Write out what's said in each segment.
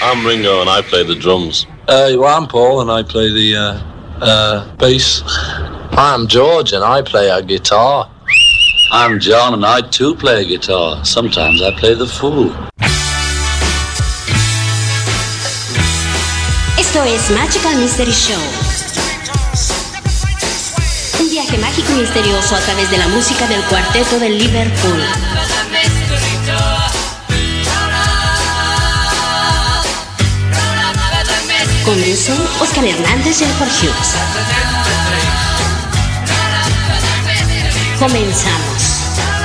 I'm Ringo and I play the drums. Well, I'm Paul and I play the bass. I'm George and I play a guitar. I'm John and I too play a guitar. Sometimes I play the fool. Esto es Magical Mystery Show. Un viaje mágico y misterioso a través de la música del cuarteto de Liverpool. Conducen Oscar Hernández y Alfred Hughes. Comenzamos.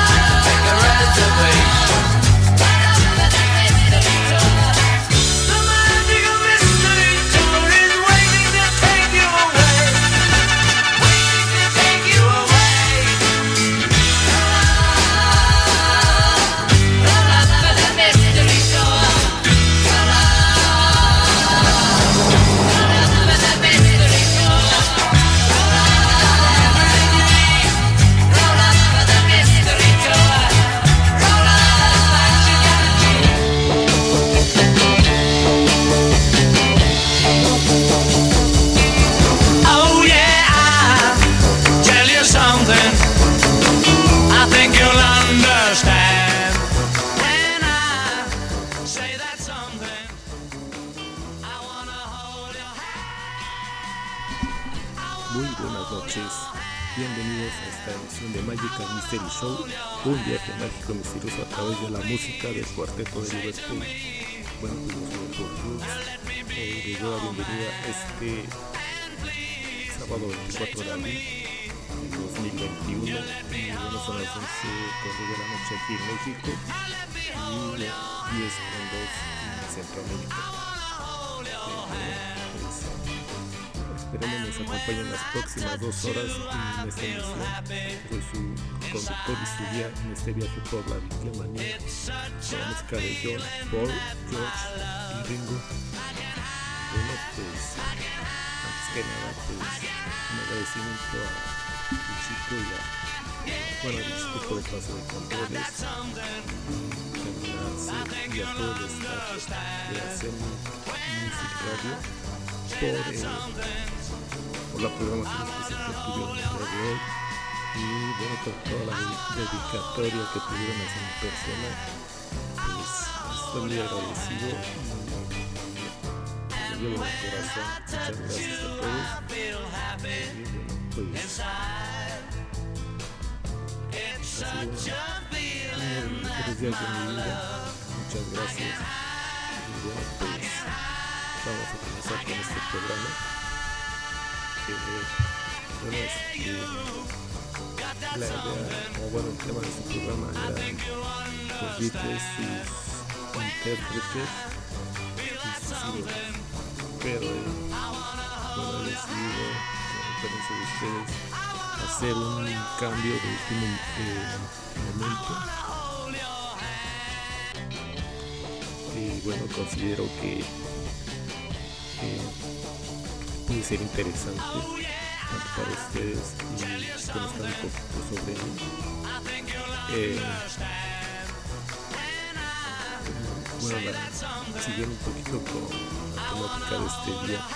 Bienvenidos a esta edición de Magical Mystery Show, un viaje mágico misterioso a través de la música del cuarteto de Liverpool. Bueno, pues yo soy Alfred Hughes, les doy la bienvenida a este sábado 24 de abril de 2021. Bueno, son las 11:02 de la noche aquí en México y 10:02 en Centroamérica. Esperemos nos acompañen las próximas 2 horas en esta emisión. Soy su conductor y su guía en este viaje por la Beatlemanía con la música de John, Paul, George y Ringo. Bueno, pues antes que nada, pues un agradecimiento a Luchito y a Luchito por el paso de controles, y a todo el staff de hacer Music Radio por la programación especial que tuvieron el día de hoy y bueno, por toda la dedicatoria que tuvieron hacia mi persona. Pues estoy muy agradecido y lo llevo en el corazón. Muchas gracias a todos y bueno, pues ha sido uno de los mejores días de mi vida. Muchas gracias y bueno, pues vamos a comenzar con este programa. La idea, el tema de este programa era los Beatles, sus intérpretes y sus ídolos. Pero he decidido, con el permiso de ustedes, hacer un cambio de último momento. Y bueno, considero que puede ser interesante tanto para ustedes y conozcan un poquito sobre mí. Siguiendo un poquito con la temática de este día,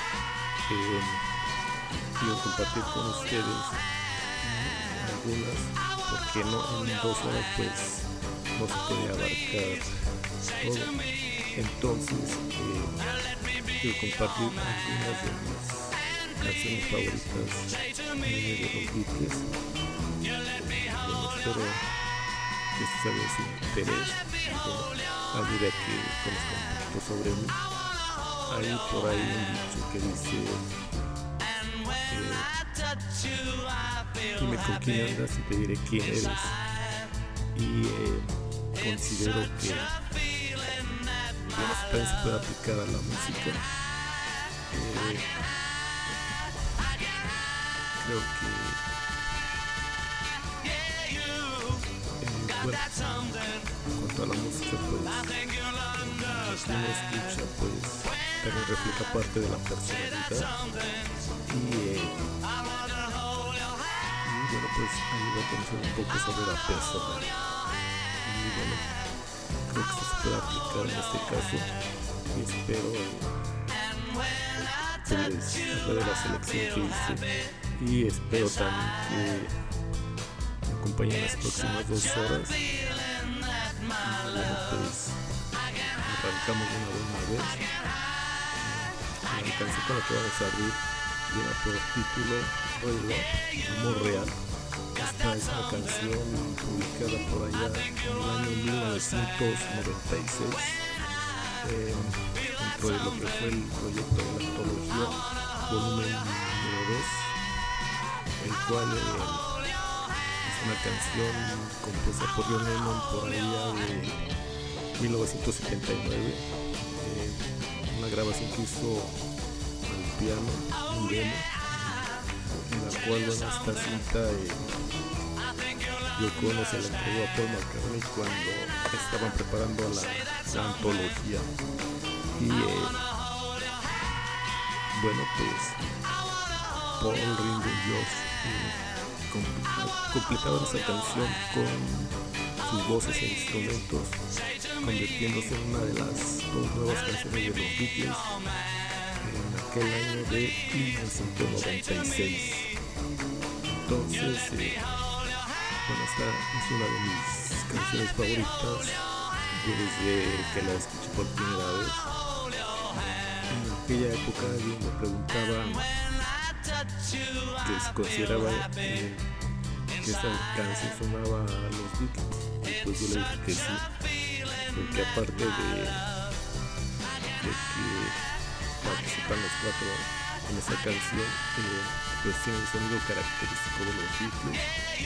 quiero compartir con ustedes algunas, porque no en 2 horas pues no se puede abarcar todo. Entonces quiero compartir algunas de mis canciones favoritas de los Beatles. Espero que esto sea de su interés y ayude a que conozcan un poquito sobre mí. Hay por ahí un dicho que dice dime con quién andas y te diré quién eres. Y considero que también se puede aplicar a la música. Creo que en cuanto a la música, pues lo que uno escucha pues también refleja parte de la personalidad y bueno, pues ayuda a conocer un poco sobre la persona. Y bueno, creo que esto se puede aplicar en este caso y espero les hablar de la selección que hice, y espero también que me acompañen las próximas 2 horas. Y bueno, pues arrancamos de una buena vez. La canción con la que vamos a abrir lleva por título Amor Real. Esta es una canción publicada por allá en el año 1996 dentro de lo que fue el proyecto de la antología volumen número 2, el cual es una canción compuesta por John Lennon por allá de 1979, una grabación que hizo al piano, un demo, en la cual esta cinta Yoko Ono se la entregó a Paul McCartney cuando estaban preparando la antología. Y bueno, pues Paul, Ringo y George completaron esa canción con sus voces e instrumentos, convirtiéndose en una de las 2 nuevas canciones de los Beatles en aquel año de 1996. Entonces, bueno, esta es una de mis canciones favoritas desde que la escuché por primera vez. En aquella época alguien me preguntaba que si consideraba que esta canción sonaba a los Beatles, y pues yo le dije que sí, porque aparte de que participan los 4 en esa canción, pues tiene un sonido característico de los Beatles.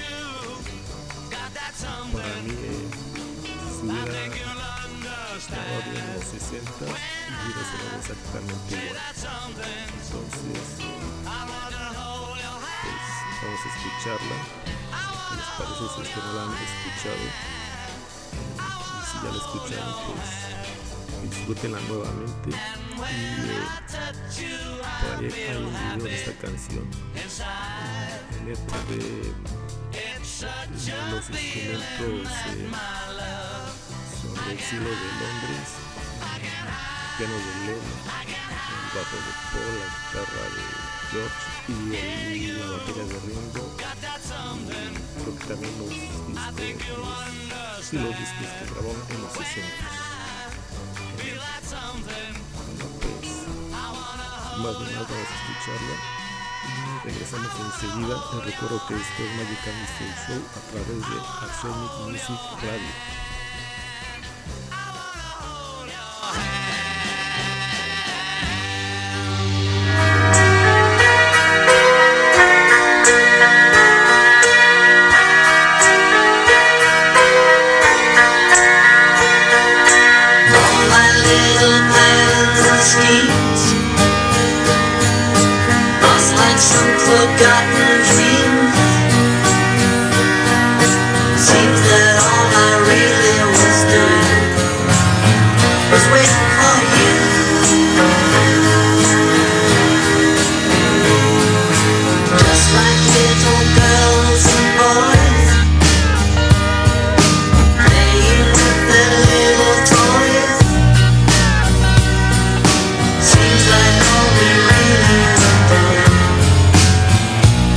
Para mí, si hubiera estado bien en los 60, hubiera sonado exactamente igual. Entonces, pues vamos a escucharla. ¿Qué les parece si es que no la han escuchado? Y si ya la escucharon, pues disfrútenla nuevamente. Y por ahí hay un video de esta canción en letra de los instrumentos sobre el cielo de Londres, el piano de Lennon, el bajo de Paul, la guitarra de George y la batería de Ringo, y creo que también los discos que grabaron en los 60. Bueno, pues más de nada vamos a escucharla y regresamos enseguida. Les recuerdo que esto es Magical Mystery Show a través de Arsenic Music Radio. Forgotten dreams. Seems that all I really was doing was waiting for you. Just like little girls and boys playing with their little toys. Seems like all we really were doing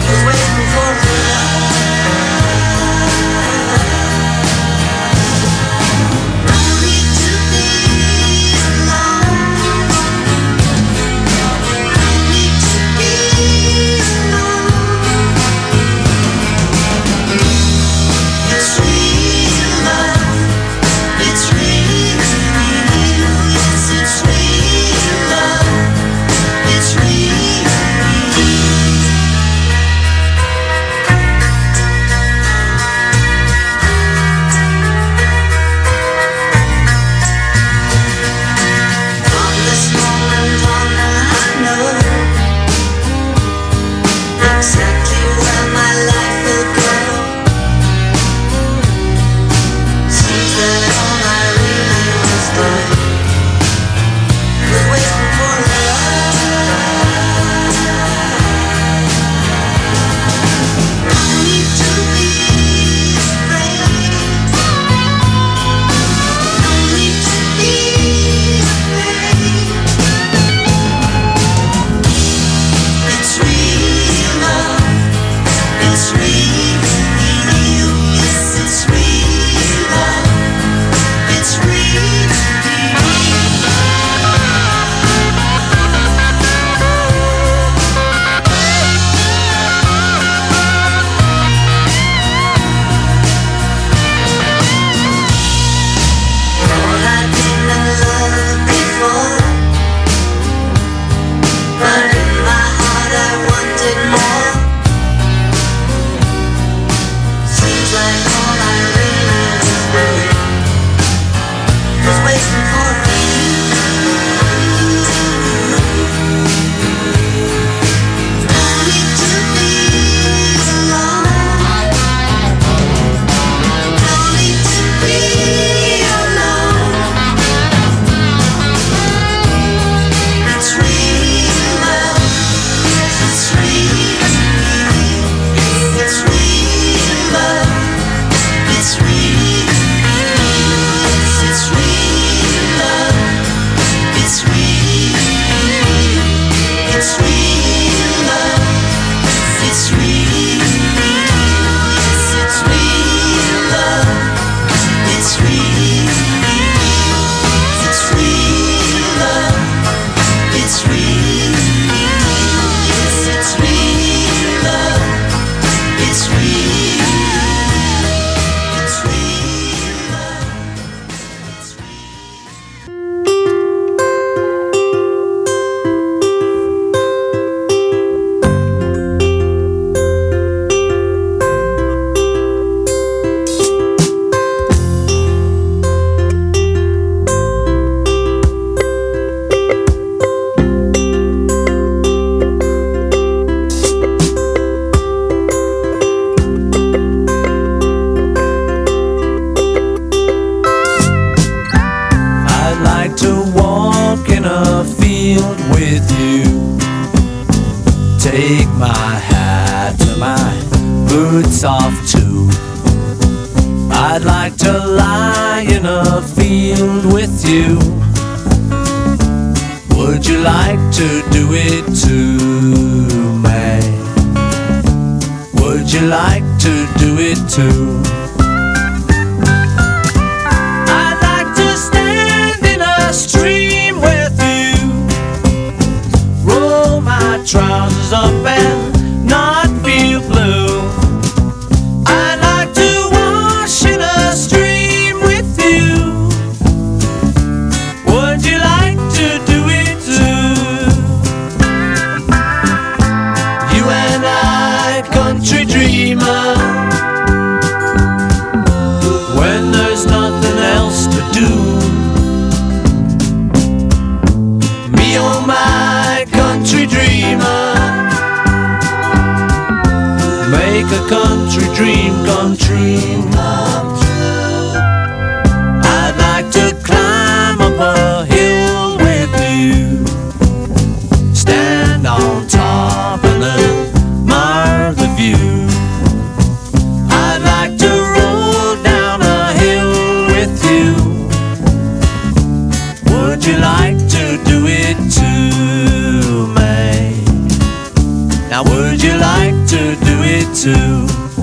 boots off too. I'd like to lie in a field with you. Would you like to do it too, May? Would you like to do it too? I'd like to stand in a stream with you, roll my trousers up and not feel blue. I'd like to wash in a stream with you. Would you like to do it too? You and I, country dreamer, when there's nothing else to do. Me, oh my country dreamer, make a country dream come true. I'd like to climb up a hill with you, stand on top and admire the view. I'd like to roll down a hill with you. Would you like to do it too, May? Now would you like to do it too?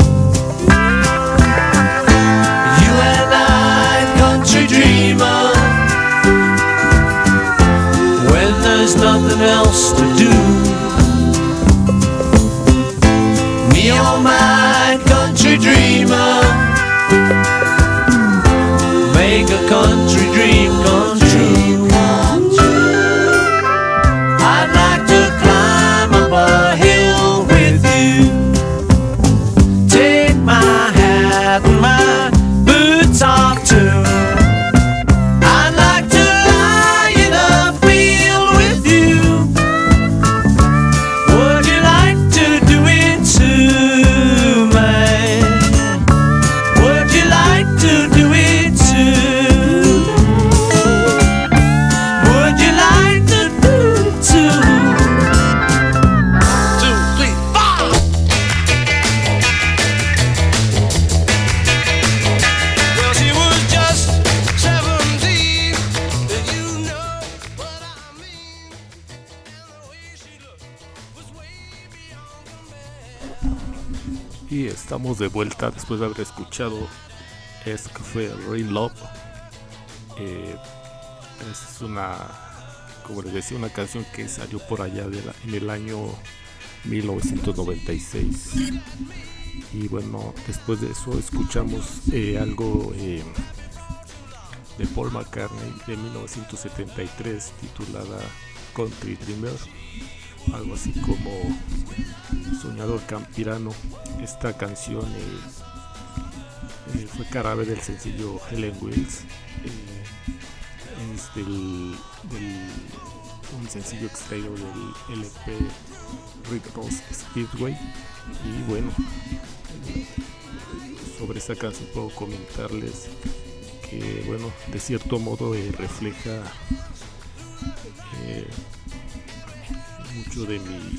You and I, country dreamer, when there's nothing else to do. Me, oh my country dreamer, make a country dream come true. I'd like to climb up a hill with you, take my hat and my boots off too. I'd like to lie in a field with you. Would you like to do it too, man? Would you like to do it too? Would you like to do it too? 2, 3, 4. Well, she was just 17, and you know what I mean. And the way she looked was way beyond compare. Y estamos de vuelta después de haber escuchado esto que fue Real Love. Es una, como les decía, una canción que salió por allá en el año 1996. Y bueno, después de eso escuchamos algo de Paul McCartney de 1973 titulada Country Dreamer, algo así como Soñador Campirano. Esta canción fue cara B del sencillo Helen Wheels, es un sencillo extraído del LP Rick Ross Speedway. Y bueno, sobre esta canción puedo comentarles que, bueno, de cierto modo refleja mucho de mi,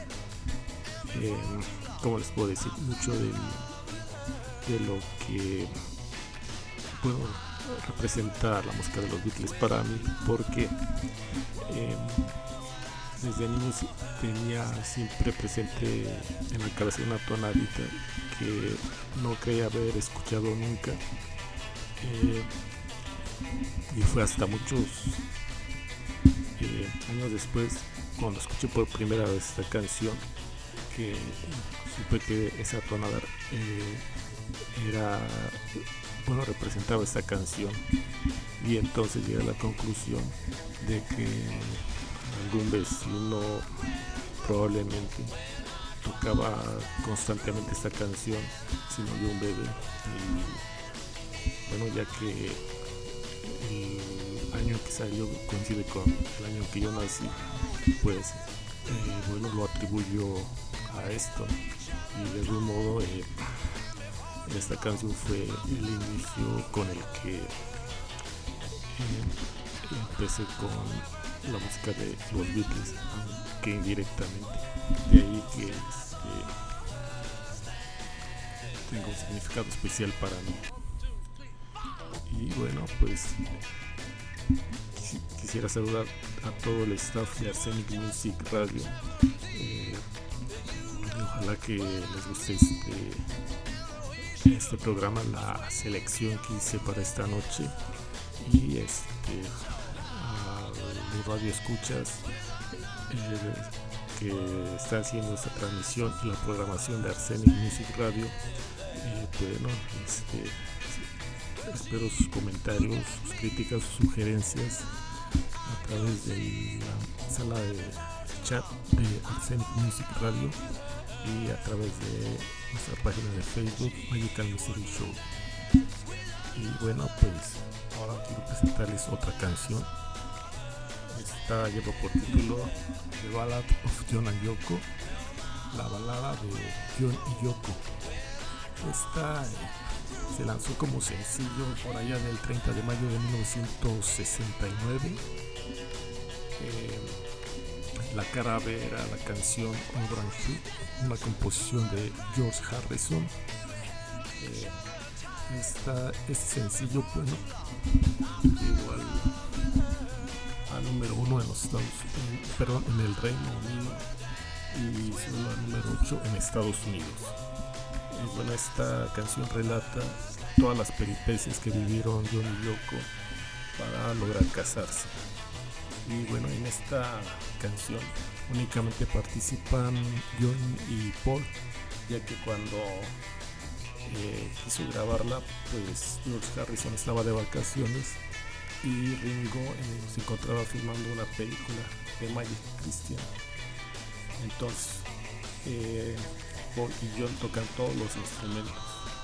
¿cómo les puedo decir? Mucho de lo que puedo representar la música de los Beatles para mí, porque desde niño tenía siempre presente en la cabeza una tonadita que no creía haber escuchado nunca, y fue hasta muchos años después, cuando escuché por primera vez esta canción, que supe que esa tonada representaba esta canción, y entonces llegué a la conclusión de que algún vecino probablemente tocaba constantemente esta canción si no había un bebé. Y bueno, ya que el año que salió coincide con el año que yo nací, pues bueno, lo atribuyo a esto, y de algún modo esta canción fue el inicio con el que empecé con la música de los Beatles, aunque indirectamente. De ahí que tenga un significado especial para mí. Y bueno, pues quisiera saludar a todo el staff de Arsenic Music Radio. Ojalá que les guste este programa, la selección que hice para esta noche. Y a los radioescuchas que está haciendo esta transmisión y la programación de Arsenic Music Radio. Bueno, espero sus comentarios, sus críticas, sus sugerencias a través de la sala de chat de Arsenic Music Radio y a través de nuestra página de Facebook Magical Mystery Show. Y bueno, pues ahora quiero presentarles otra canción. Esta lleva por título The Ballad of John and Yoko, la balada de John y Yoko. Esta se lanzó como sencillo por allá del 30 de mayo de 1969. La cara B era la canción On Grand Shoot, una composición de George Harrison. Este sencillo, bueno, llegó al número 1 en los en el Reino Unido y solo al número 8 en Estados Unidos. Y bueno, esta canción relata todas las peripecias que vivieron John y Yoko para lograr casarse. Y bueno, en esta canción únicamente participan John y Paul, ya que cuando quiso grabarla, pues George Harrison estaba de vacaciones y Ringo se encontraba filmando una película de Magic Christian. Entonces Paul y John tocan todos los instrumentos.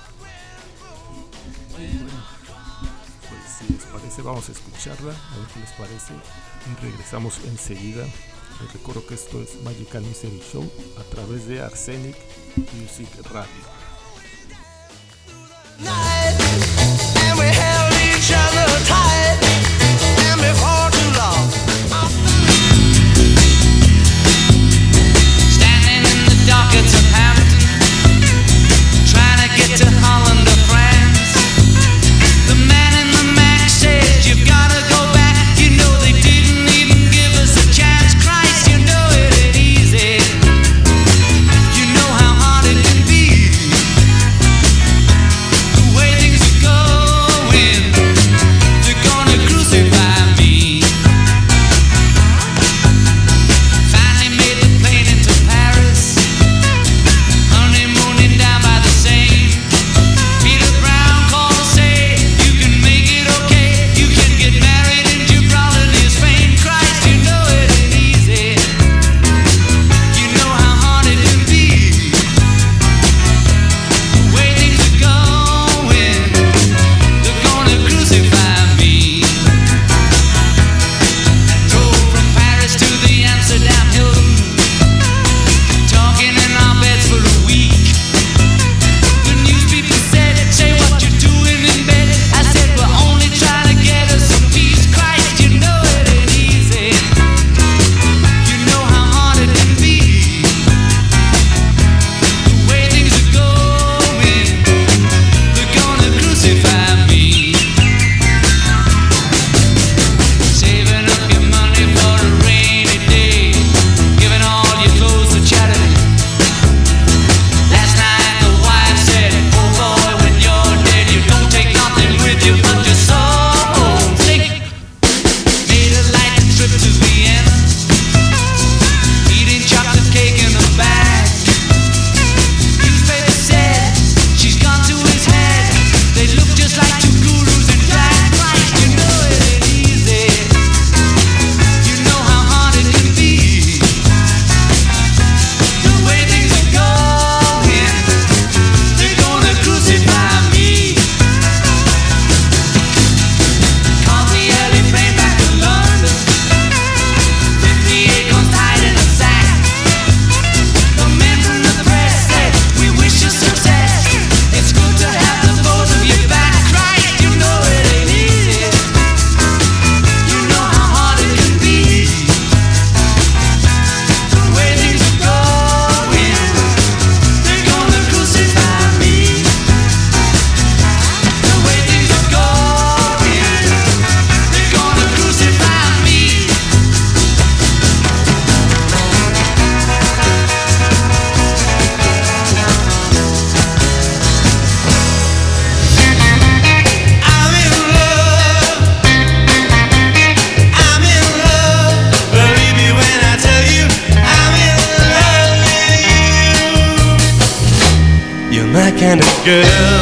Y bueno, pues si les parece, vamos a escucharla, a ver qué les parece y regresamos enseguida. Les recuerdo que esto es Magical Mystery Show a través de Arsenic Music Radio. And we held each other tight, and before too long, standing in the dockets of Hampton, trying to get to Holland or France. The man in the Mac said, you've gotta go back. You know they didn't even give us a chance. Christ, you know it ain't easy. You know how hard it can be. The way girl.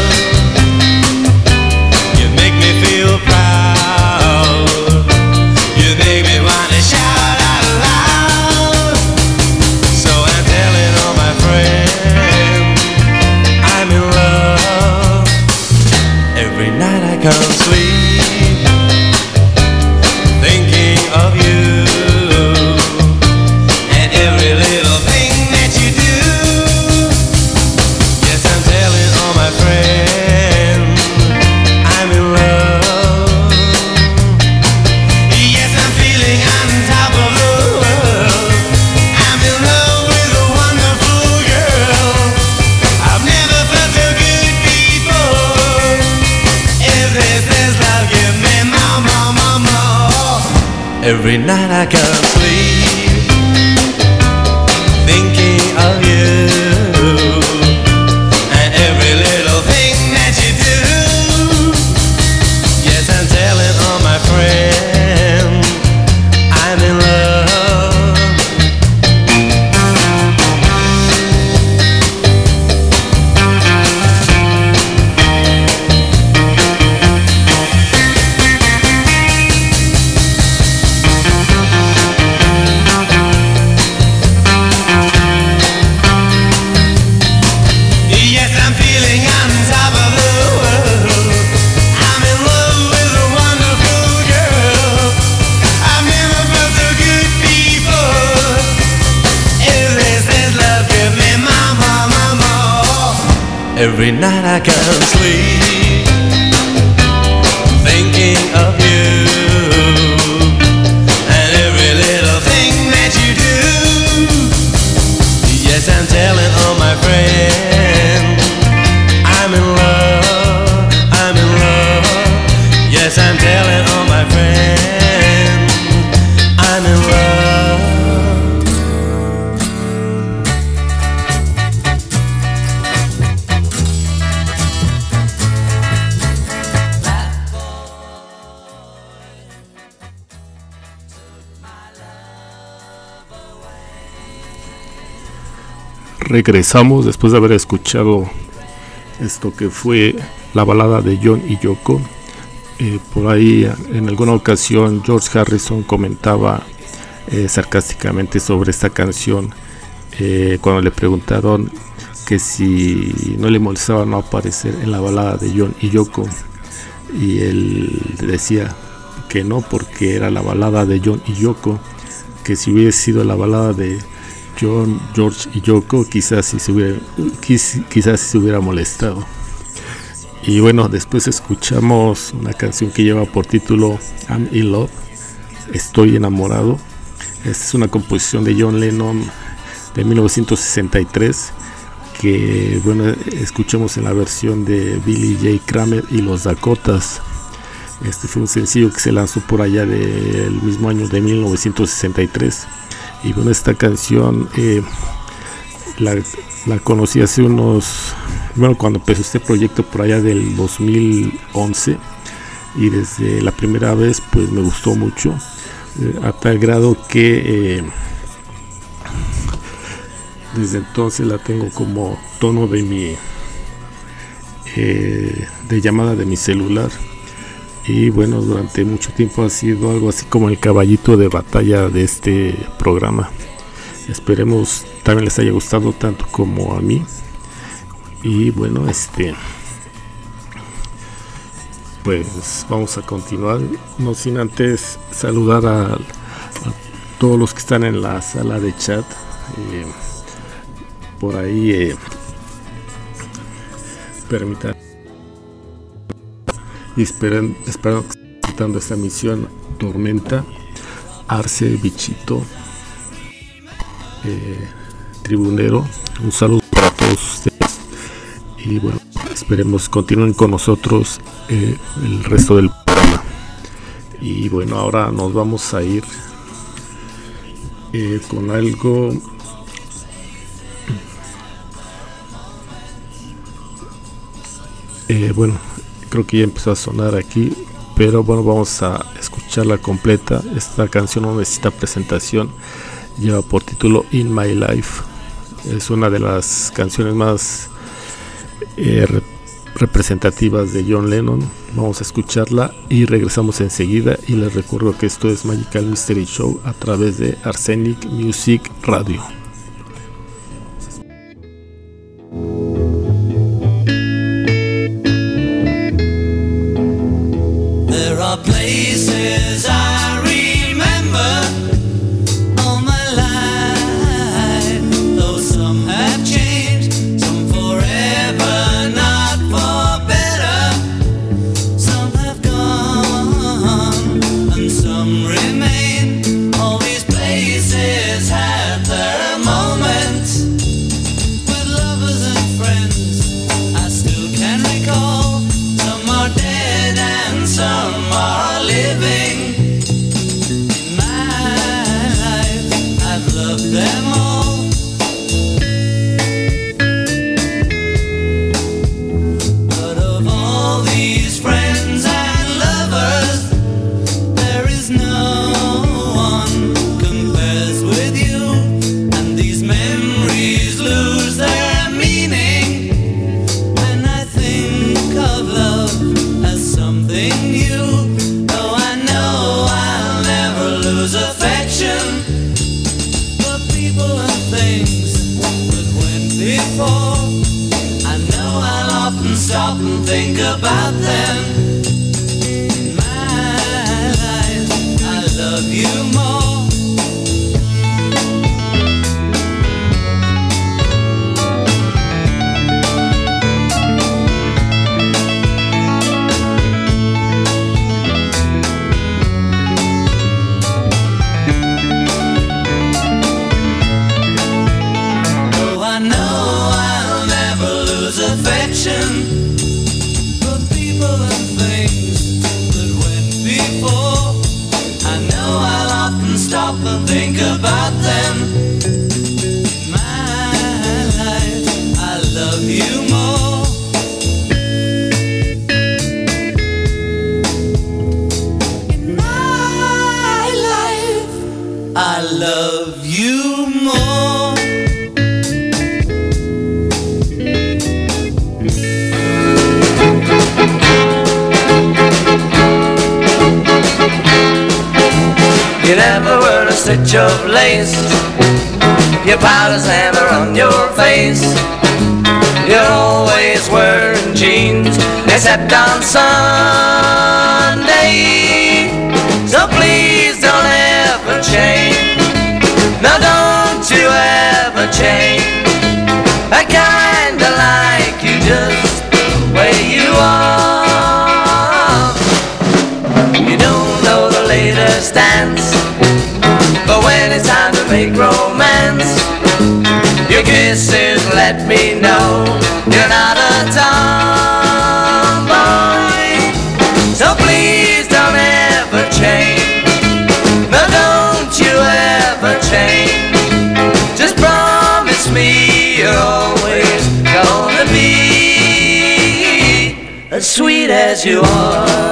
You make me feel proud. You make me want to shout out loud. So I'm telling all my friends I'm in love. Every night I can't sleep thinking of you. And every little thing that you do. Yes, I'm telling all my friends I'm in love. Yes, I'm feeling on top of the world. I'm in love with a wonderful girl. I've never felt so good before. If this is love, give me more, more, more, more. Every night I can't sleep thinking of you. And every little thing that you do. Yes, I'm telling all my friends I'm in love. Yes, I'm feeling on top of the world. I'm in love with a wonderful girl. I've never felt so good before. If this is love, give me more, more, more, more. Every night I can't sleep thinking of you. And every little thing that you do. Yes, I'm telling all my friends I'm in love, I'm in love. Yes, I'm telling all my friends I'm in love. Regresamos después de haber escuchado esto que fue la balada de John y Yoko. Por ahí en alguna ocasión George Harrison comentaba sarcásticamente sobre esta canción cuando le preguntaron que si no le molestaba no aparecer en la balada de John y Yoko, y él decía que no, porque era la balada de John y Yoko, que si hubiese sido la balada de John, George y Yoko quizás sí se hubiera molestado. Y bueno, después escuchamos una canción que lleva por título I'm in Love, Estoy enamorado. Esta es una composición de John Lennon de 1963, que bueno, escuchamos en la versión de Billy J. Kramer y los Dakotas. Este fue un sencillo que se lanzó por allá del mismo año de 1963. Y bueno, esta canción la conocí hace cuando empezó este proyecto por allá del 2011, y desde la primera vez pues me gustó mucho, a tal grado que desde entonces la tengo como tono de mi de llamada de mi celular. Y bueno, durante mucho tiempo ha sido algo así como el caballito de batalla de este programa. Esperemos también les haya gustado tanto como a mí. Y bueno, pues vamos a continuar, no sin antes saludar a todos los que están en la sala de chat. Por ahí permitan y espero que estén disfrutando esta emisión. Tormenta, Arce, Bichito, Tribunero, un saludo para todos ustedes, y bueno, esperemos continúen con nosotros el resto del programa. Y bueno, ahora nos vamos a ir con algo bueno, creo que ya empezó a sonar aquí, pero bueno, vamos a escucharla completa. Esta canción no necesita presentación, lleva por título In My Life. Es una de las canciones más representativas de John Lennon. Vamos a escucharla y regresamos enseguida, y les recuerdo que esto es Magical Mystery Show a través de Arsenic Music Radio. There are places I remember all my life, though some have changed, some forever, not for better. Some have gone and some remain. All these places had their moments with lovers and friends I still can recall. Some are dead and some are living. In my life, I've loved them all. But of all these friends and lovers, there is no one compares with you. And these memories lose their meaning. And I think of love as something new. Though I know I'll never lose affection for people and things that went before. I know I'll often stop and think about them. In my life, I love you more. Though I know I'll never lose affection for people and things that went before. I know I'll often stop and think about them. In my life, I love you more. In my life, I love you more. You never wear a stitch of lace, your powder's hammer on your face. You're always wearing jeans, except on Sunday. So please don't ever change. No, don't you ever change. I kinda like you just the way you are. You don't know the latest dance, but when it's time to make romance, your kisses let me know you're not a tomboy. So please don't ever change. No, don't you ever change. Just promise me you're always gonna be as sweet as you are.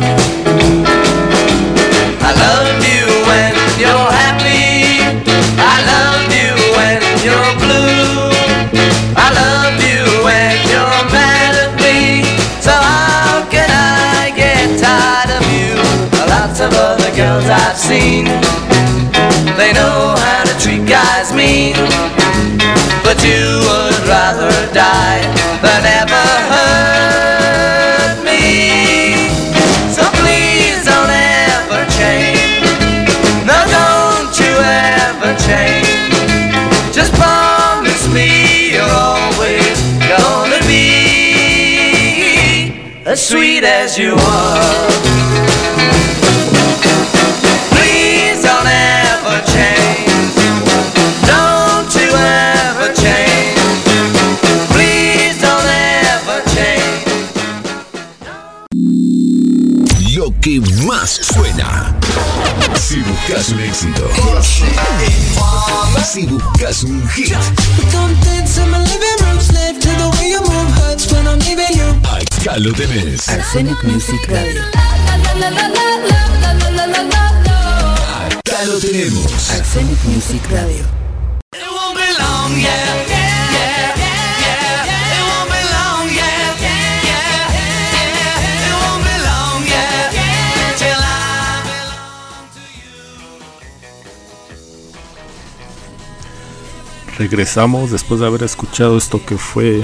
I love you when you're happy. I love you when you're blue. I love you when you're mad at me. So how can I get tired of you? Lots of other girls I've seen, they know how to treat guys mean. But you would rather die than ever hurt me. So please don't ever change. No, don't you ever change. Just promise me you're always gonna be as sweet as you are. Please don't ever change. Don't you ever change. Please don't ever change. Lo que más suena. Si buscas un éxito, si buscas un hit, acá lo tenés. Arsenic Music Radio. Acá lo tenemos. Arsenic Music Radio. It won't be long, yeah, yeah, yeah, yeah. It won't be long, yeah, yeah, yeah. regresamos después de haber escuchado esto que fue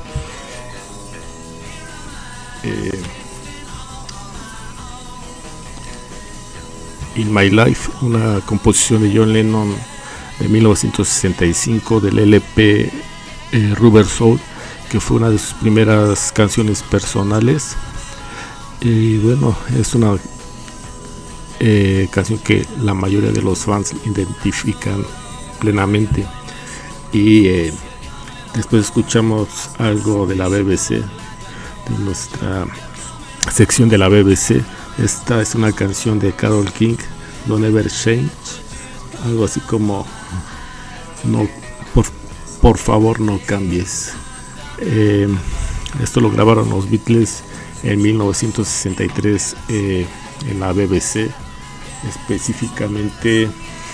In My Life, una composición de John Lennon de 1965 del LP Rubber Soul, que fue una de sus primeras canciones personales. Y bueno, es una canción que la mayoría de los fans identifican plenamente. Y después escuchamos algo de la BBC, de nuestra sección de la BBC. Esta es una canción de Carole King, Don't Ever Change, algo así como no, por favor no cambies. Esto lo grabaron los Beatles en 1963 en la BBC, específicamente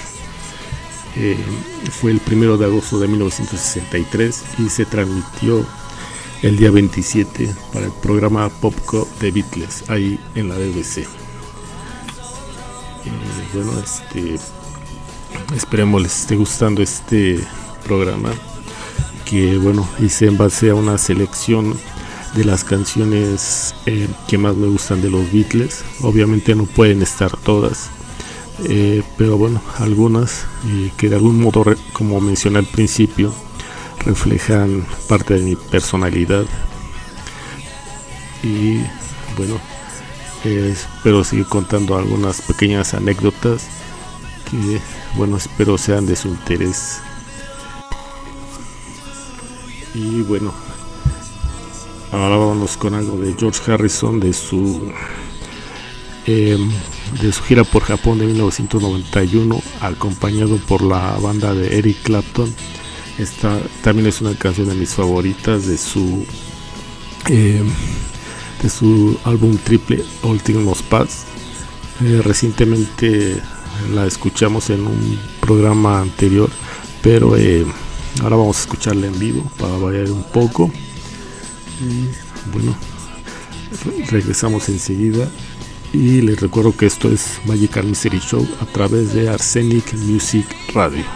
fue el 1 de agosto de 1963 y se transmitió el día 27 para el programa Popco de Beatles ahí en la BBC. Bueno, esperemos les esté gustando este programa, que bueno, hice en base a una selección de las canciones que más me gustan de los Beatles. Obviamente no pueden estar todas, pero bueno, algunas que de algún modo, como mencioné al principio, reflejan parte de mi personalidad. Y bueno, espero seguir contando algunas pequeñas anécdotas que bueno, espero sean de su interés. Y bueno, ahora vamos con algo de George Harrison de su gira por Japón de 1991, acompañado por la banda de Eric Clapton. Esta también es una canción de mis favoritas de su álbum triple All Things Must Pass. Recientemente la escuchamos en un programa anterior, pero ahora vamos a escucharla en vivo para variar un poco. Y bueno, regresamos enseguida y les recuerdo que esto es Magical Mystery Show a través de Arsenic Music Radio.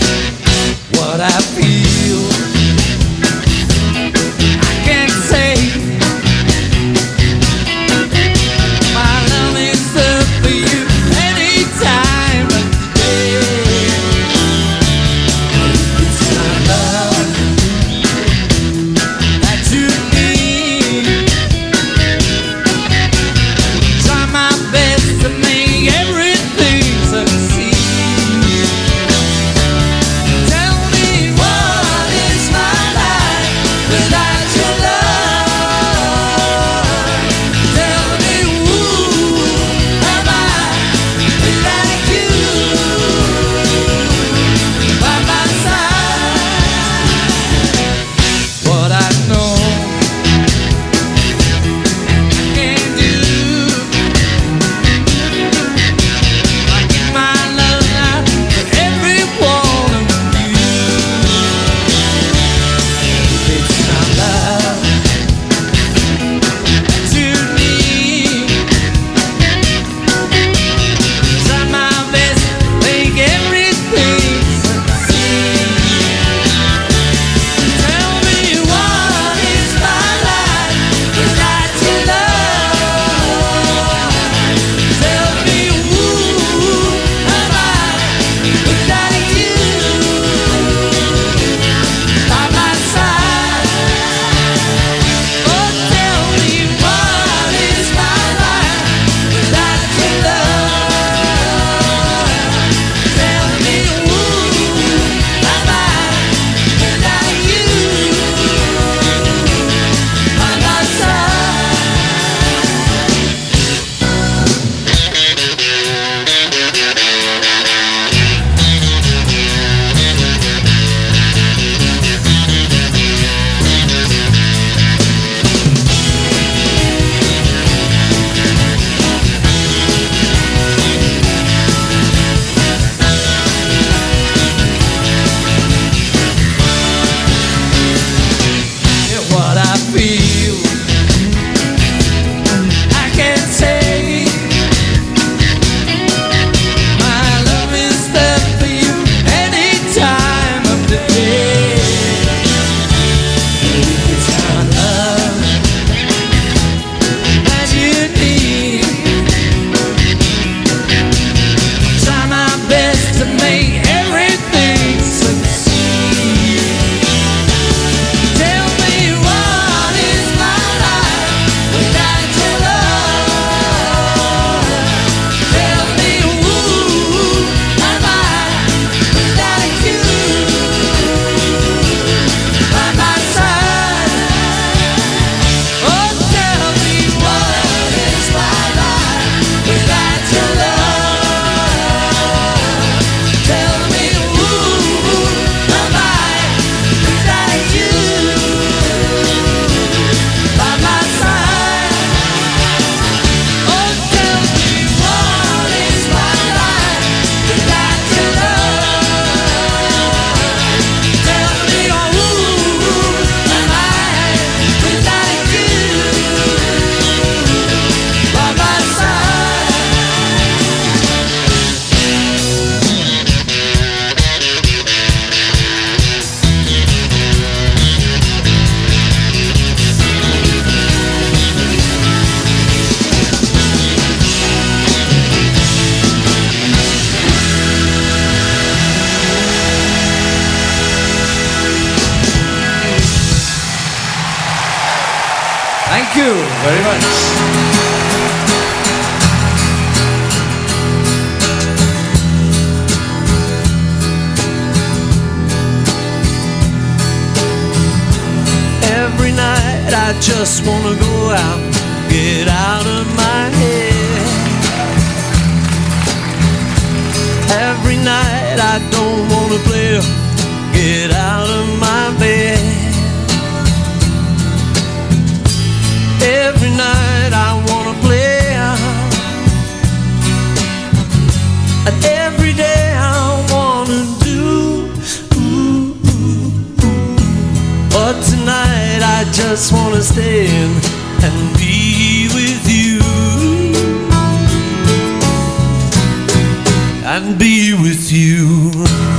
What I feel, I can't say. you very much. Every night I just wanna go out, get out of my head. Every night I don't wanna play, get out of my bed. Every night I wanna play, and every day I wanna do. But tonight I just wanna stay in and be with you, and be with you.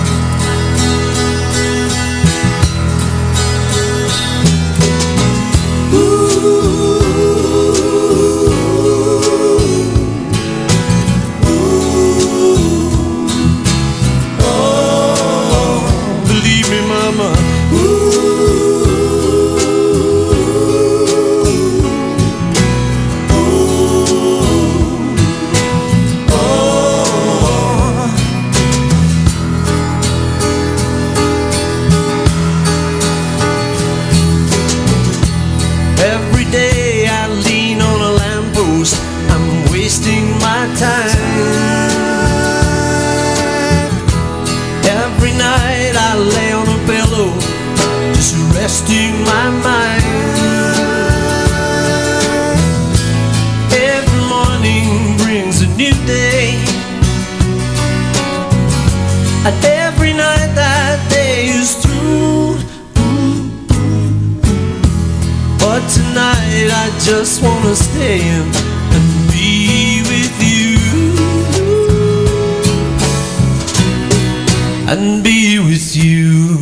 Resting my mind. Every morning brings a new day, and every night that day is through. But tonight I just wanna stay in and be with you, and be with you.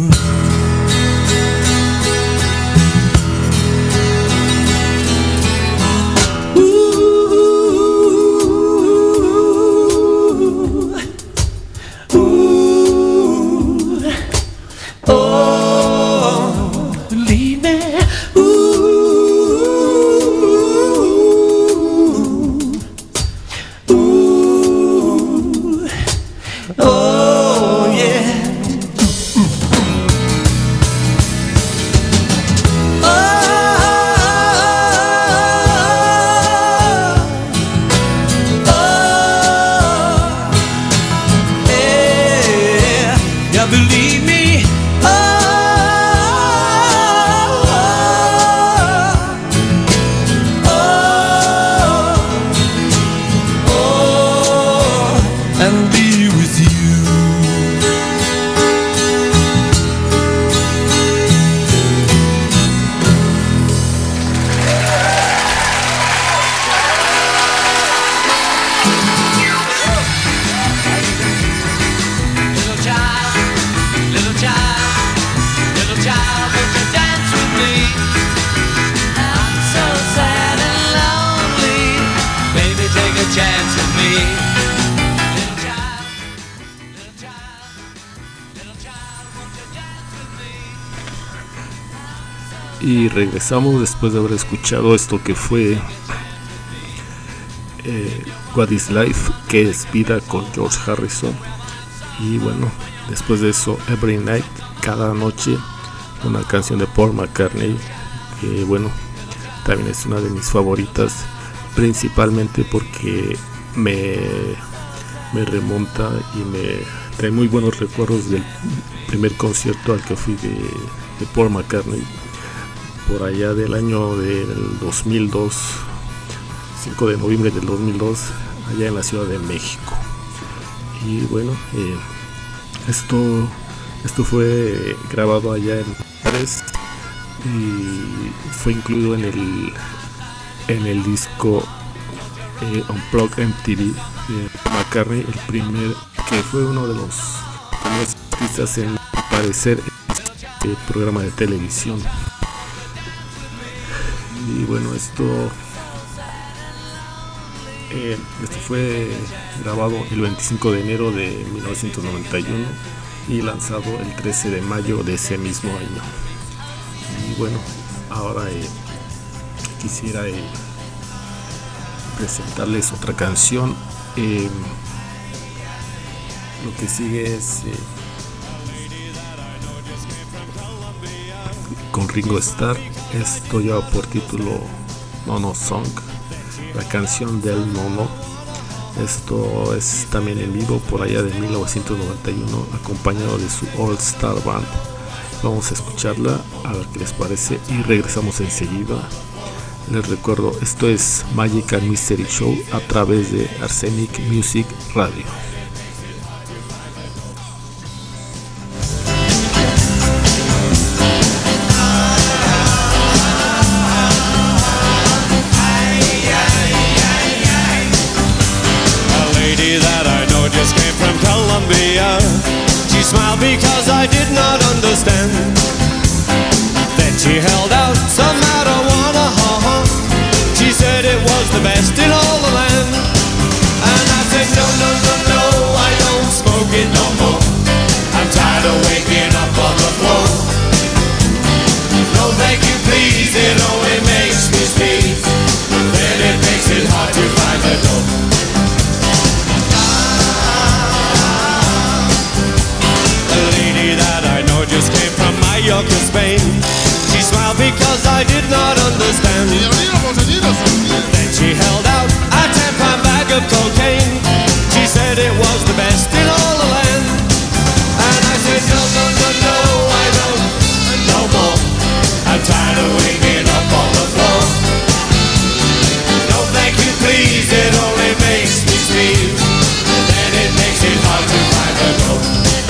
Y regresamos después de haber escuchado esto que fue What is Life, que es vida, con George Harrison. Y bueno, después de eso, Every Night, cada noche, una canción de Paul McCartney, que bueno, también es una de mis favoritas, principalmente porque me remonta y me trae muy buenos recuerdos del primer concierto al que fui de Paul McCartney, por allá del año del 2002, 5 de noviembre del 2002, allá en la Ciudad de México. Y bueno, esto fue grabado allá en Paris y fue incluido en el disco Unplugged MTV de McCartney, el primer, que fue uno de los primeros artistas en aparecer en este programa de televisión. Y bueno, esto fue grabado el 25 de enero de 1991 y lanzado el 13 de mayo de ese mismo año. Y bueno, ahora quisiera presentarles otra canción. Lo que sigue es con Ringo Starr. Esto lleva por título No No Song, la canción del No No. Esto es también en vivo por allá de 1991, acompañado de su All Star Band. Vamos a escucharla, a ver qué les parece y regresamos enseguida. Les recuerdo, esto es Magic and Mystery Show a través de Arsenic Music Radio. She smiled because I did not understand. Then she held out some marijuana. She said it was the best in all the land. And I said no, no, no, no, I don't smoke it no more. I'm tired of waking up on the floor. No thank you please, it only makes me sneeze. Then it makes it hard to find the door. Just came from Mallorca, Spain. She smiled because I did not understand. Then she held out a 10-pound bag of cocaine. She said it was the best in all the land. And I said no, no, no, no, I don't, no more. I'm tired of waking up on the floor. No thank you please, it only makes me sneeze. Then it makes it hard to find the door.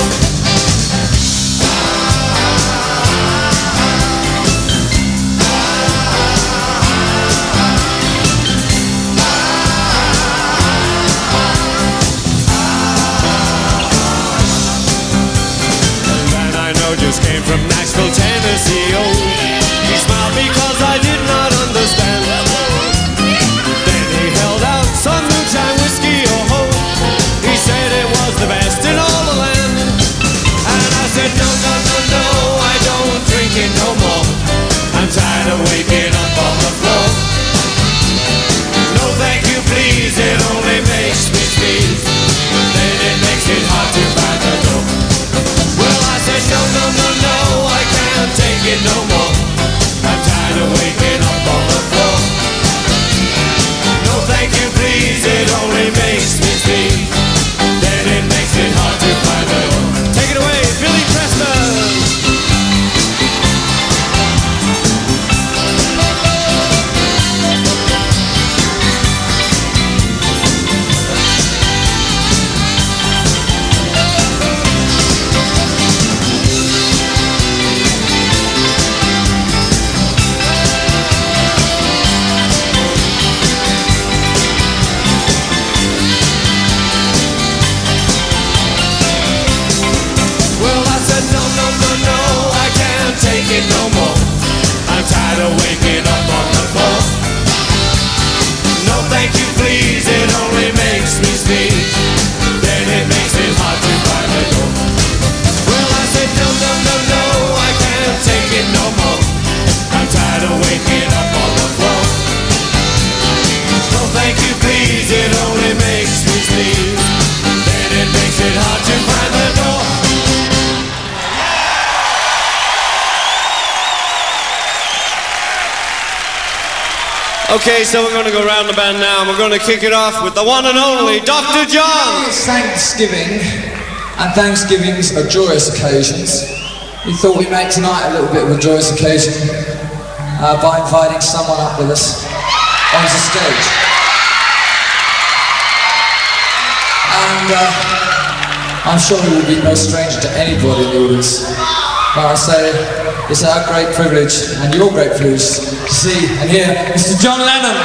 Just came from Nashville, Tennessee, oh. He smiled because I did not understand. Then he held out some moonshine whiskey, oh ho. He said it was the best in all the land. And I said no, no, no, no, I don't drink it no more. I'm tired of waking up on the floor. No thank you please, it only makes me sneeze. Then it makes it hard to find the door. Well, I said no, no, no, no, I can't take it no more. I'm tired of waking up on the floor. No thank you please, it only makes me sneeze. Then it makes it hard to find the door. Take it away, Billy Preston. Take it no more. I'm tired of waking up on the floor. No thank you please, it only makes me sneeze. Then it makes it hard to find the door. Well I said no, no, no, no, I can't take it no more. I'm tired of waking up on the floor. No thank you please, it only makes me sneeze. Then it makes it hard to find the door. Okay, so we're going to go around the band now, and we're going to kick it off with the one and only Dr. John. It's Thanksgiving, and Thanksgivings are joyous occasions. We thought we'd make tonight a little bit of a joyous occasion by inviting someone up with us onto stage. And I'm sure he will be no stranger to anybody in the audience. But I say, it's our great privilege, and your great privilege, to see and hear Mr. John Lennon.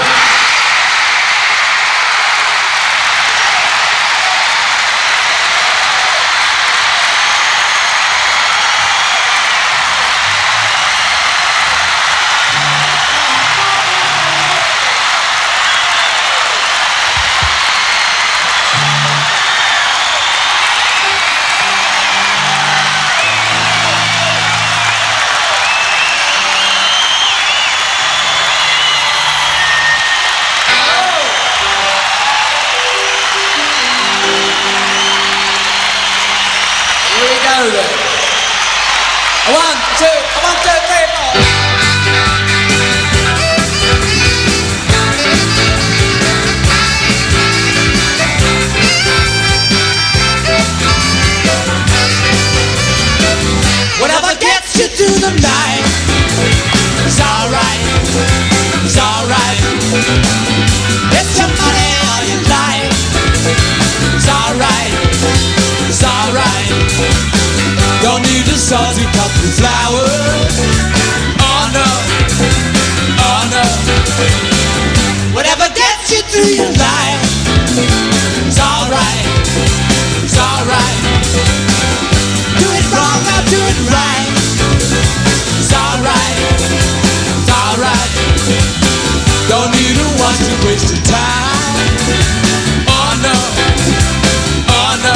Whatever gets you through the night, it's alright, it's alright. It's your money or your life, it's alright, it's alright. Don't need a salty cup with flowers, oh no, oh no. Whatever gets you through your life, it's alright, it's alright. Do it wrong, now do it right, it's alright, it's alright. Don't need a watch to waste your time, oh no, oh no.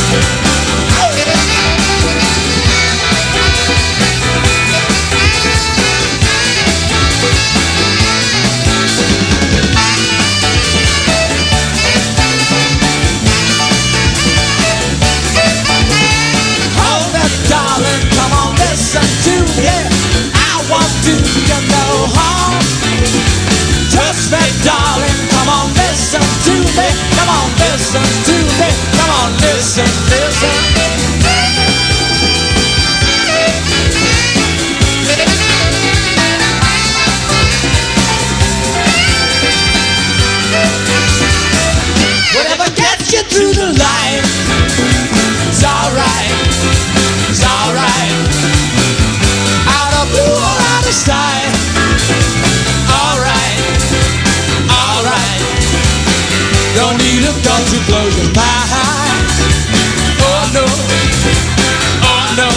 Trust me, darling, come on, listen to me. Come on, listen to me. Come on, listen, listen. Whatever gets you through the life, it's alright, it's alright. Out of blue or out of sight, alright, alright. Don't need a gun to blow your mind, oh no, oh no.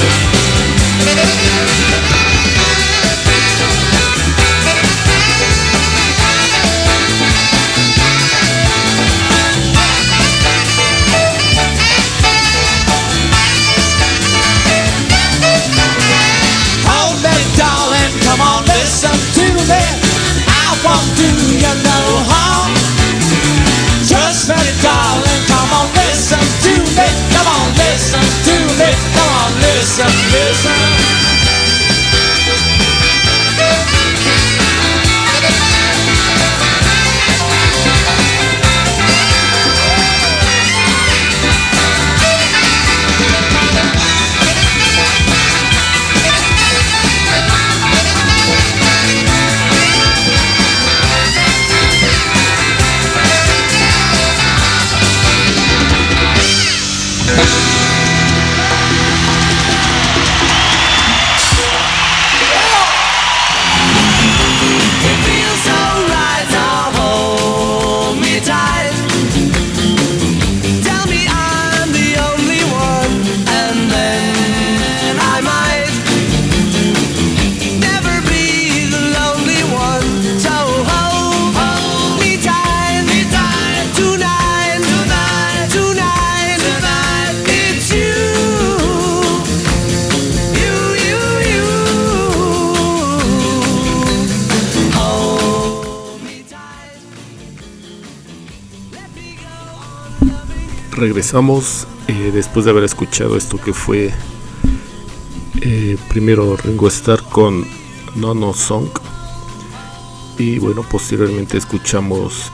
Listen to me, I won't do you no harm. Trust me, darling, come on, listen to me. Come on, listen to me. Come on, listen, listen. Regresamos después de haber escuchado esto que fue primero Ringo Starr con No No Song, y bueno, posteriormente escuchamos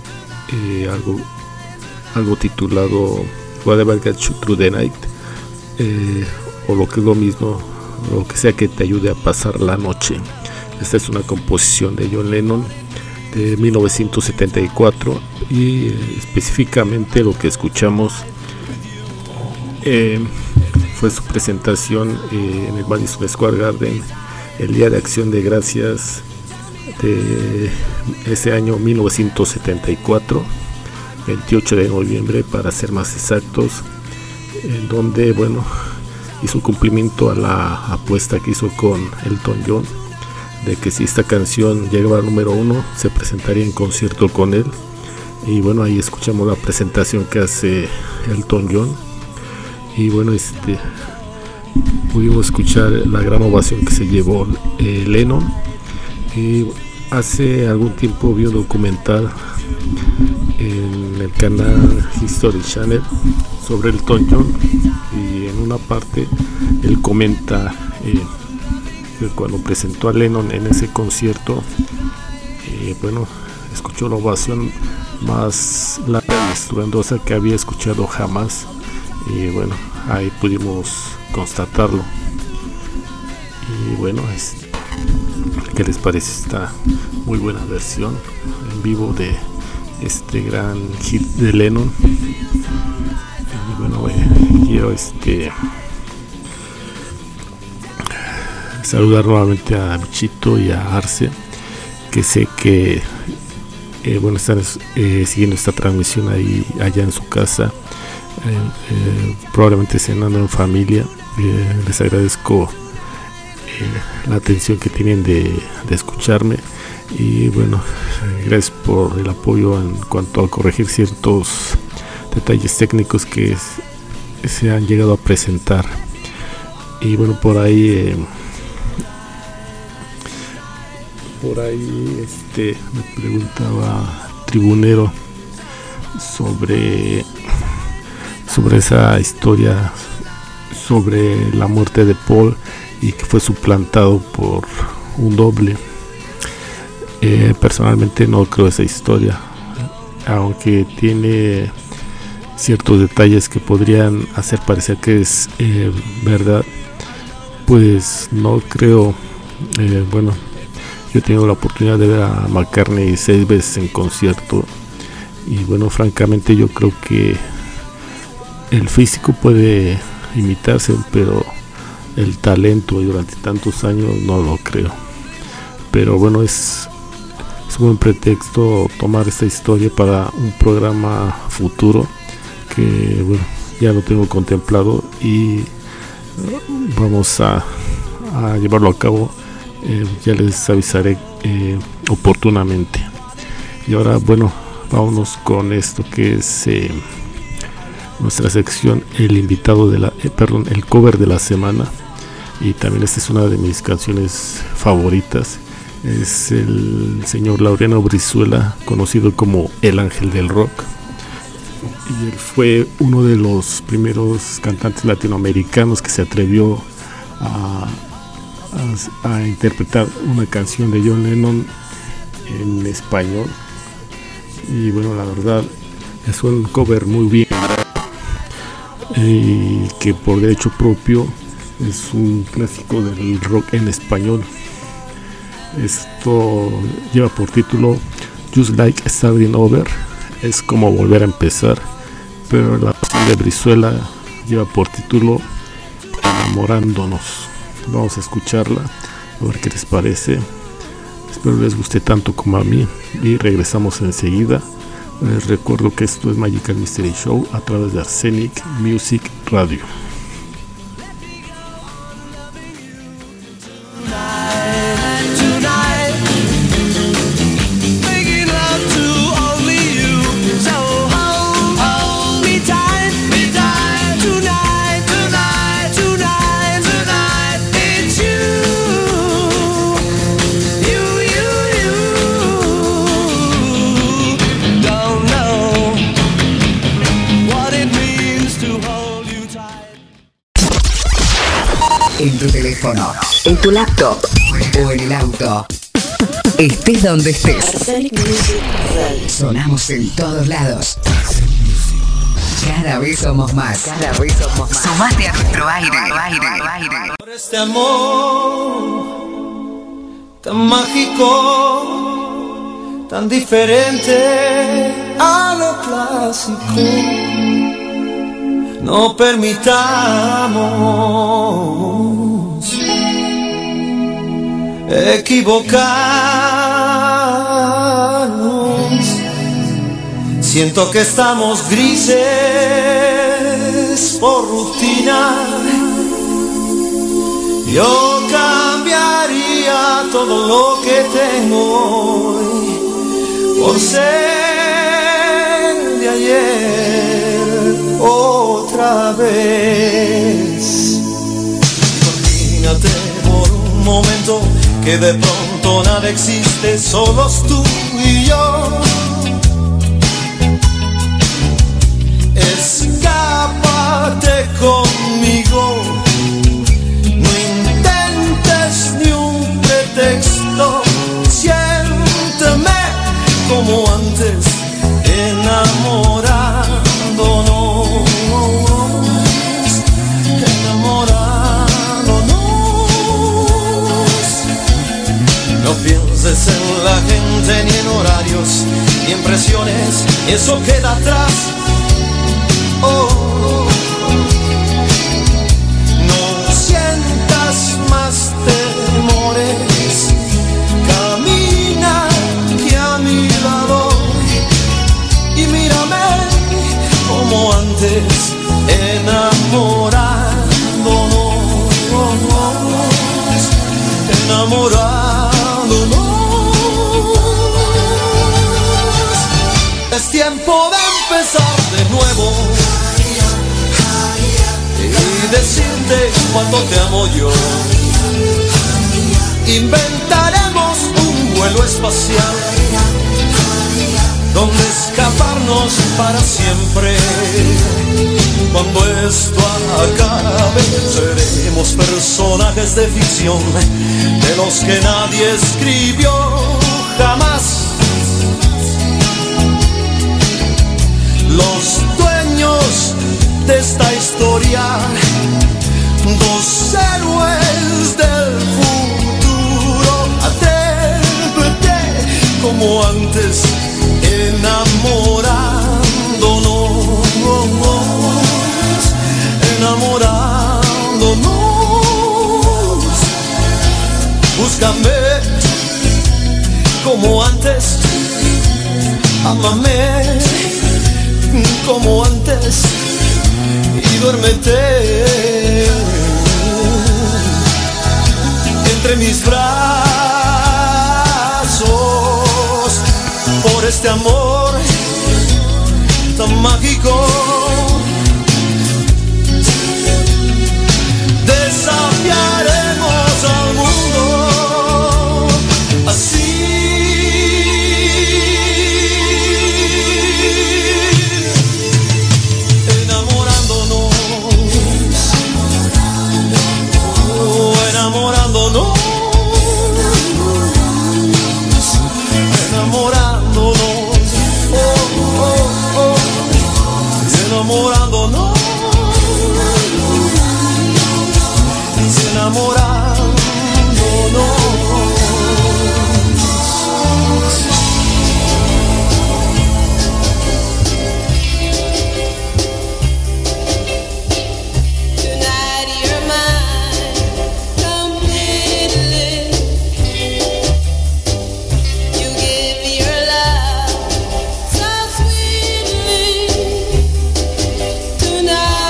algo titulado Whatever Gets You Through the Night, o lo que es lo mismo, lo que sea que te ayude a pasar la noche. Esta es una composición de John Lennon de 1974, y específicamente lo que escuchamos fue su presentación en el Madison Square Garden el Día de Acción de Gracias de ese año 1974, 28 de noviembre para ser más exactos, en donde bueno, hizo cumplimiento a la apuesta que hizo con Elton John de que si esta canción llegaba al número 1 se presentaría en concierto con él. Y bueno, ahí escuchamos la presentación que hace Elton John, y bueno, pudimos escuchar la gran ovación que se llevó Lennon. Y hace algún tiempo vi un documental en el canal History Channel sobre Elton John, y en una parte él comenta que cuando presentó a Lennon en ese concierto, bueno, escuchó la ovación más larga y estruendosa que había escuchado jamás, y bueno, ahí pudimos constatarlo. Y bueno, ¿qué les parece esta muy buena versión en vivo de este gran hit de Lennon? Y bueno, quiero saludar nuevamente a Bichito y a Arce, que sé que están siguiendo esta transmisión allá en su casa, probablemente cenando en familia. Les agradezco la atención que tienen de escucharme, y bueno, gracias por el apoyo en cuanto a corregir ciertos detalles técnicos que se han llegado a presentar. Y bueno, por ahí me preguntaba Tribunero sobre esa historia sobre la muerte de Paul y que fue suplantado por un doble. Personalmente no creo esa historia, aunque tiene ciertos detalles que podrían hacer parecer que es verdad, pues no creo. Yo he tenido la oportunidad de ver a McCartney 6 veces en concierto, y bueno, francamente yo creo que el físico puede imitarse, pero el talento durante tantos años no lo creo. Pero bueno, es un buen pretexto tomar esta historia para un programa futuro que bueno, ya lo tengo contemplado y vamos a llevarlo a cabo. Ya les avisaré oportunamente. Y ahora bueno, vámonos con esto que es nuestra sección, el invitado el cover de la semana. Y también esta es una de mis canciones favoritas. Es el señor Laureano Brizuela, conocido como el Ángel del Rock, y él fue uno de los primeros cantantes latinoamericanos que se atrevió a interpretar una canción de John Lennon en español. Y bueno, la verdad es un cover muy bien, que por derecho propio es un clásico del rock en español. Esto lleva por título Just Like Starting Over, es como volver a empezar, pero la versión de Brizuela lleva por título Enamorándonos. Vamos a escucharla, a ver qué les parece. Espero les guste tanto como a mí, y regresamos enseguida. Les recuerdo que esto es Magical Mystery Show a través de Arsenic Music Radio. En tu teléfono, en tu laptop o en el auto. Estés donde estés. Sonamos en todos lados. Cada vez somos más. Sumate a nuestro aire. Por este amor tan mágico, tan diferente a lo clásico, no permitamos equivocarnos. Siento que estamos grises por rutina. Yo cambiaría todo lo que tengo hoy por ser de ayer otra vez. Imagínate por un momento que de pronto nada existe, solos tú y yo. Escápate conmigo, no intentes ni un pretexto, siénteme como antes, enamorándonos. Enamorándonos. eso queda atrás. Oh, no sientas más temores, camina aquí a mi lado y mírame como antes, enamorándonos, enamorándonos. Es tiempo de empezar de nuevo y decirte cuánto te amo yo. Inventaremos un vuelo espacial donde escaparnos para siempre. Cuando esto acabe, seremos personajes de ficción, de los que nadie escribió jamás. Los dueños de esta historia, dos héroes del futuro. Atrévete como antes, enamorándonos, enamorándonos. Búscame como antes, ámame como antes y duérmete entre mis brazos por este amor tan mágico. Desafiaremos al mundo así. Enamorándonos, enamorándonos, oh, oh, oh, enamorándonos, enamorándonos.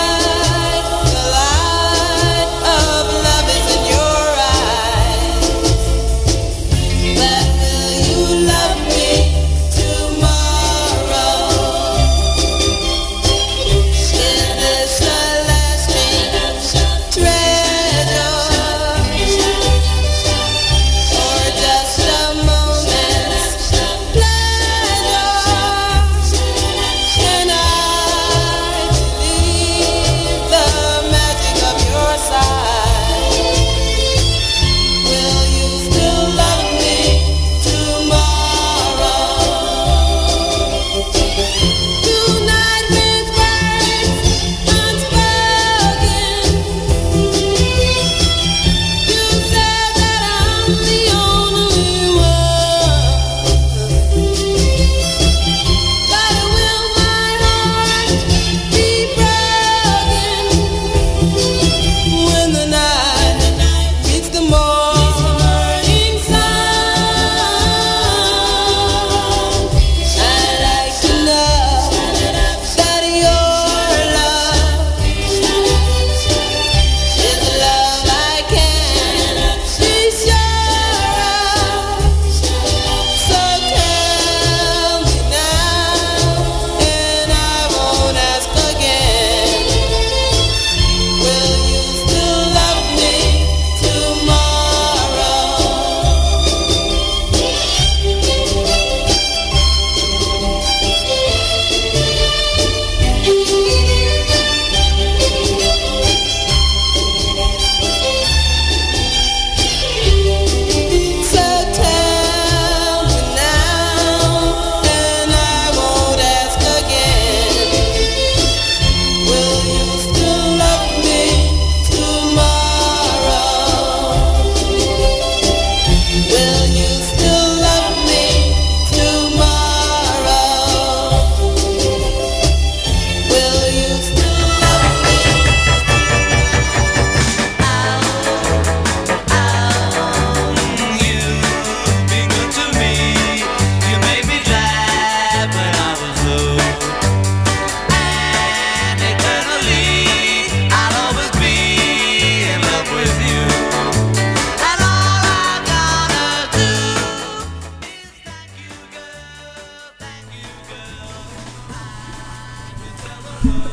Tonight, the light of love is in your eyes.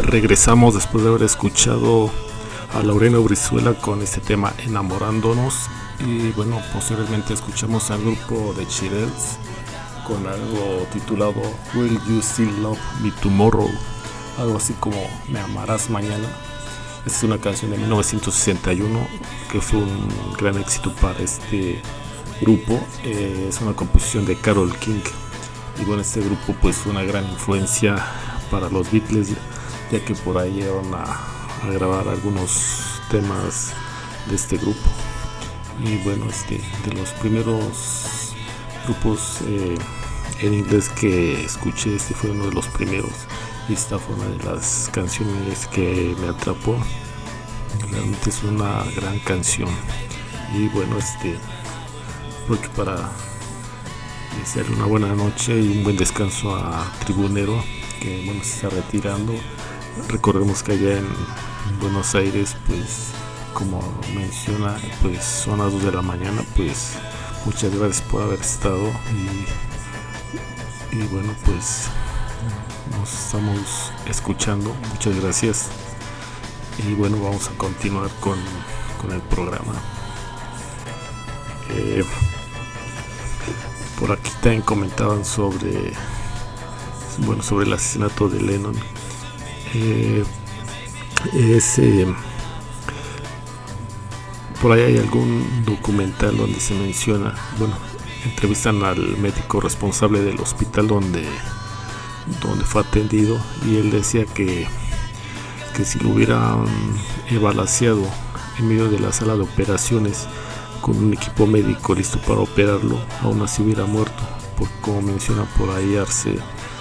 regresamos después de haber escuchado a Lorena Brizuela con este tema Enamorándonos, y bueno, posteriormente escuchamos al grupo de Chirels con algo titulado Will You Still Love Me Tomorrow, algo así como Me Amarás Mañana. Esta es una canción de 1961 que fue un gran éxito para este grupo. Es una composición de Carole King, y bueno, este grupo pues fue una gran influencia para los Beatles, ya que por ahí llegaron a grabar algunos temas de este grupo. Y bueno, de los primeros grupos en inglés que escuché, fue uno de los primeros, y esta fue una de las canciones que me atrapó. Realmente es una gran canción. Y bueno, aprovecho para desearle una buena noche y un buen descanso a Tribunero, que bueno, se está retirando. Recordemos que allá en Buenos Aires, pues como menciona, pues son las 2 de la mañana. Pues muchas gracias por haber estado, y bueno, pues nos estamos escuchando. Muchas gracias, y bueno, vamos a continuar con el programa. Por aquí también comentaban sobre el asesinato de Lennon. Por ahí hay algún documental donde se menciona, entrevistan al médico responsable del hospital donde fue atendido, y él decía que si lo hubieran balaceado en medio de la sala de operaciones con un equipo médico listo para operarlo, aún así hubiera muerto, porque como menciona por ahí Arce,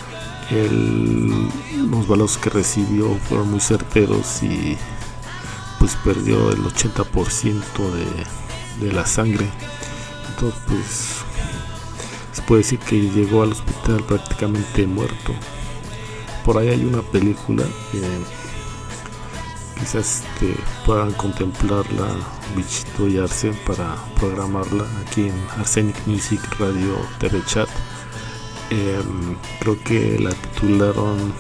los balazos que recibió fueron muy certeros y pues perdió el 80% de la sangre. Entonces pues se puede decir que llegó al hospital prácticamente muerto. Por ahí hay una película que quizás puedan contemplarla Bichito y Arce para programarla aquí en Arsenic Music Radio TV Chat. Creo que la titularon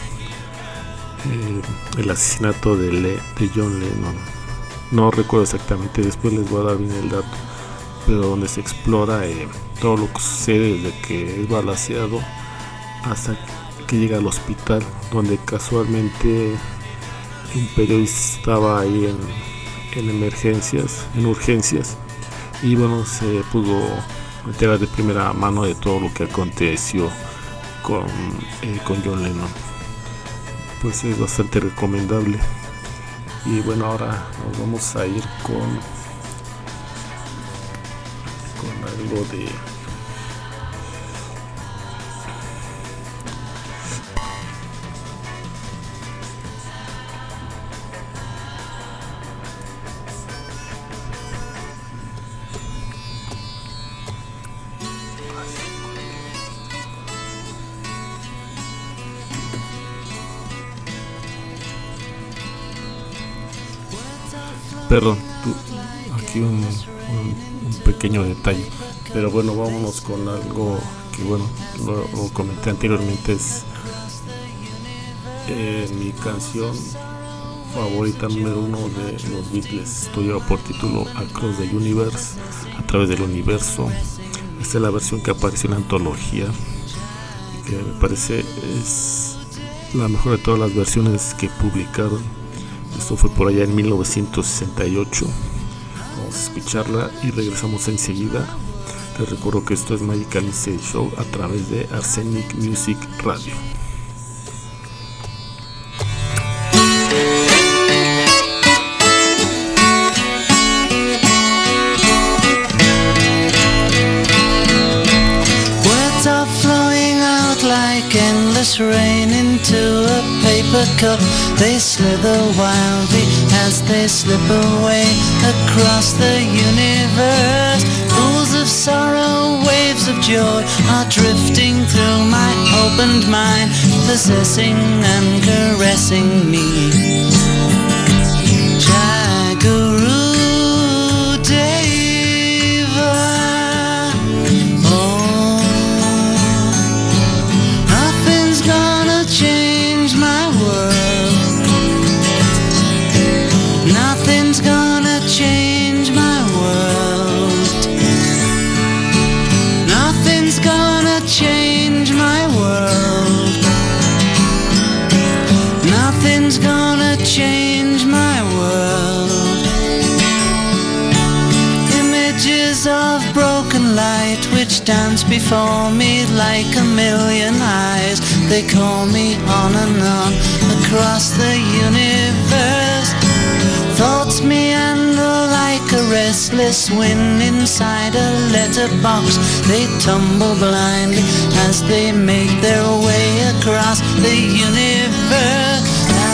El asesinato de John Lennon. No recuerdo exactamente, después les voy a dar bien el dato, pero donde se explora todo lo que sucede desde que es balaceado hasta que llega al hospital, donde casualmente un periodista estaba ahí en urgencias, y bueno, se pudo enterar de primera mano de todo lo que aconteció con John Lennon. Pues es bastante recomendable. Y bueno, ahora nos vamos a ir con algo de perdón, aquí un pequeño detalle, pero bueno, vámonos con algo que bueno, lo comenté anteriormente, es mi canción favorita número 1 de los Beatles. Esto lleva por título Across the Universe, a través del universo. Esta es la versión que apareció en la antología, que me parece es la mejor de todas las versiones que publicaron. Esto fue por allá en 1968. Vamos a escucharla y regresamos enseguida. Les recuerdo que esto es Magical Mystery Show a través de Arsenic Music Radio. Words are flowing out like endless rain into a paper cup. They slither wildly as they slip away across the universe. Pools of sorrow, waves of joy are drifting through my opened mind, possessing and caressing me. Jaguru Deva, oh, nothing's gonna change my world. change my world. Images of broken light which dance before me like a million eyes. They call me on and on across the universe. Thoughts meander like a restless wind inside a letterbox. They tumble blindly as they make their way across the universe.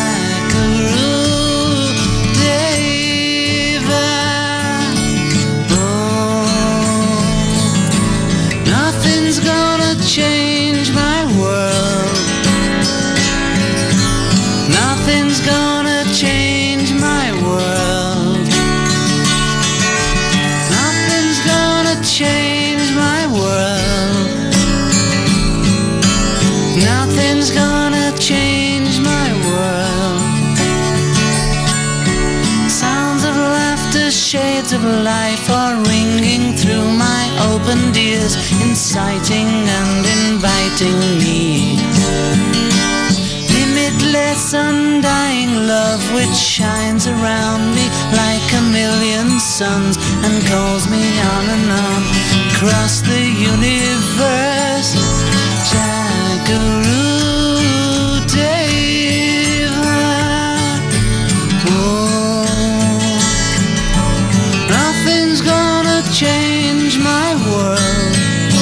Nothing's gonna change my world. Nothing's gonna change my world. Nothing's gonna change my world. Nothing's gonna change my world. Sounds of laughter, shades of life are ringing through my opened ears, inciting and inviting me. Limitless, undying love which shines around me like a million suns and calls me on and on across the universe. Jaguru Deva. Oh, nothing's gonna change my world.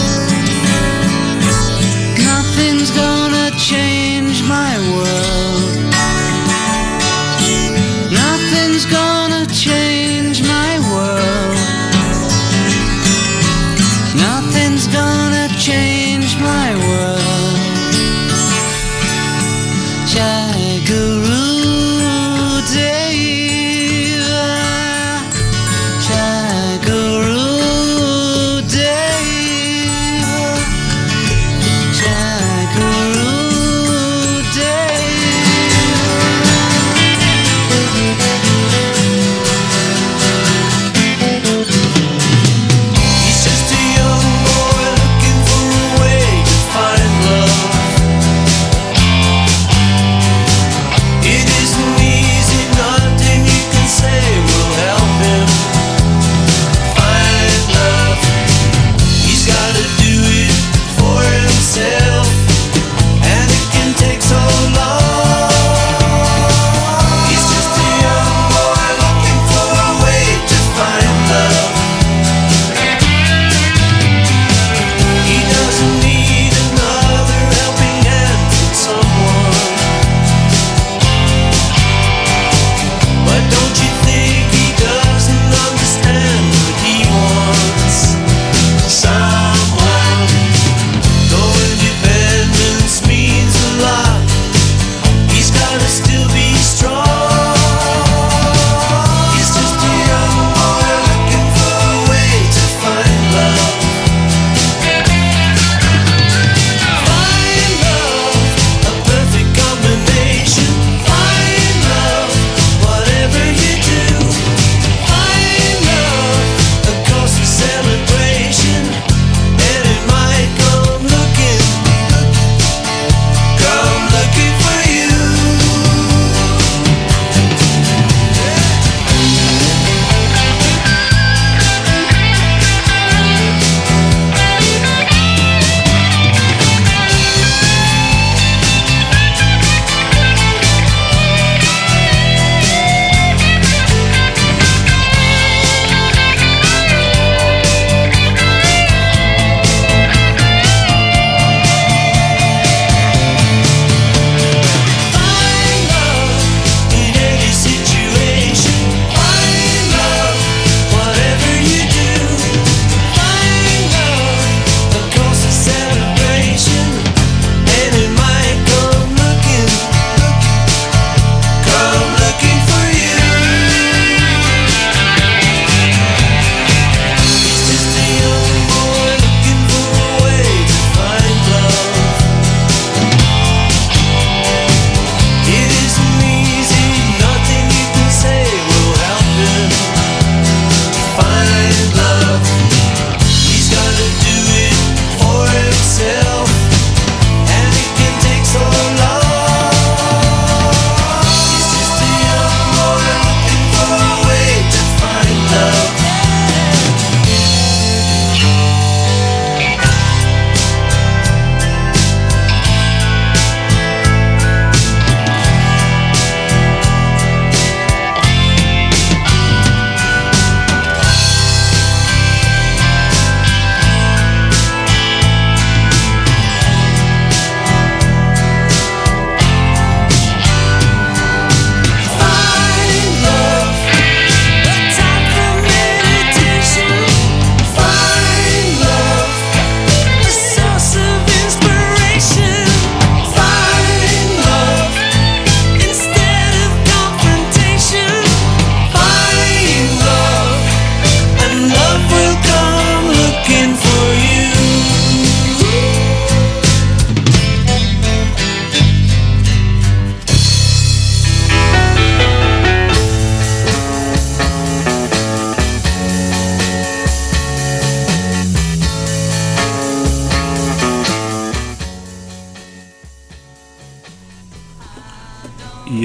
Nothing's gonna change my world. Nothing's gonna change my world. Nothing's gonna change my world.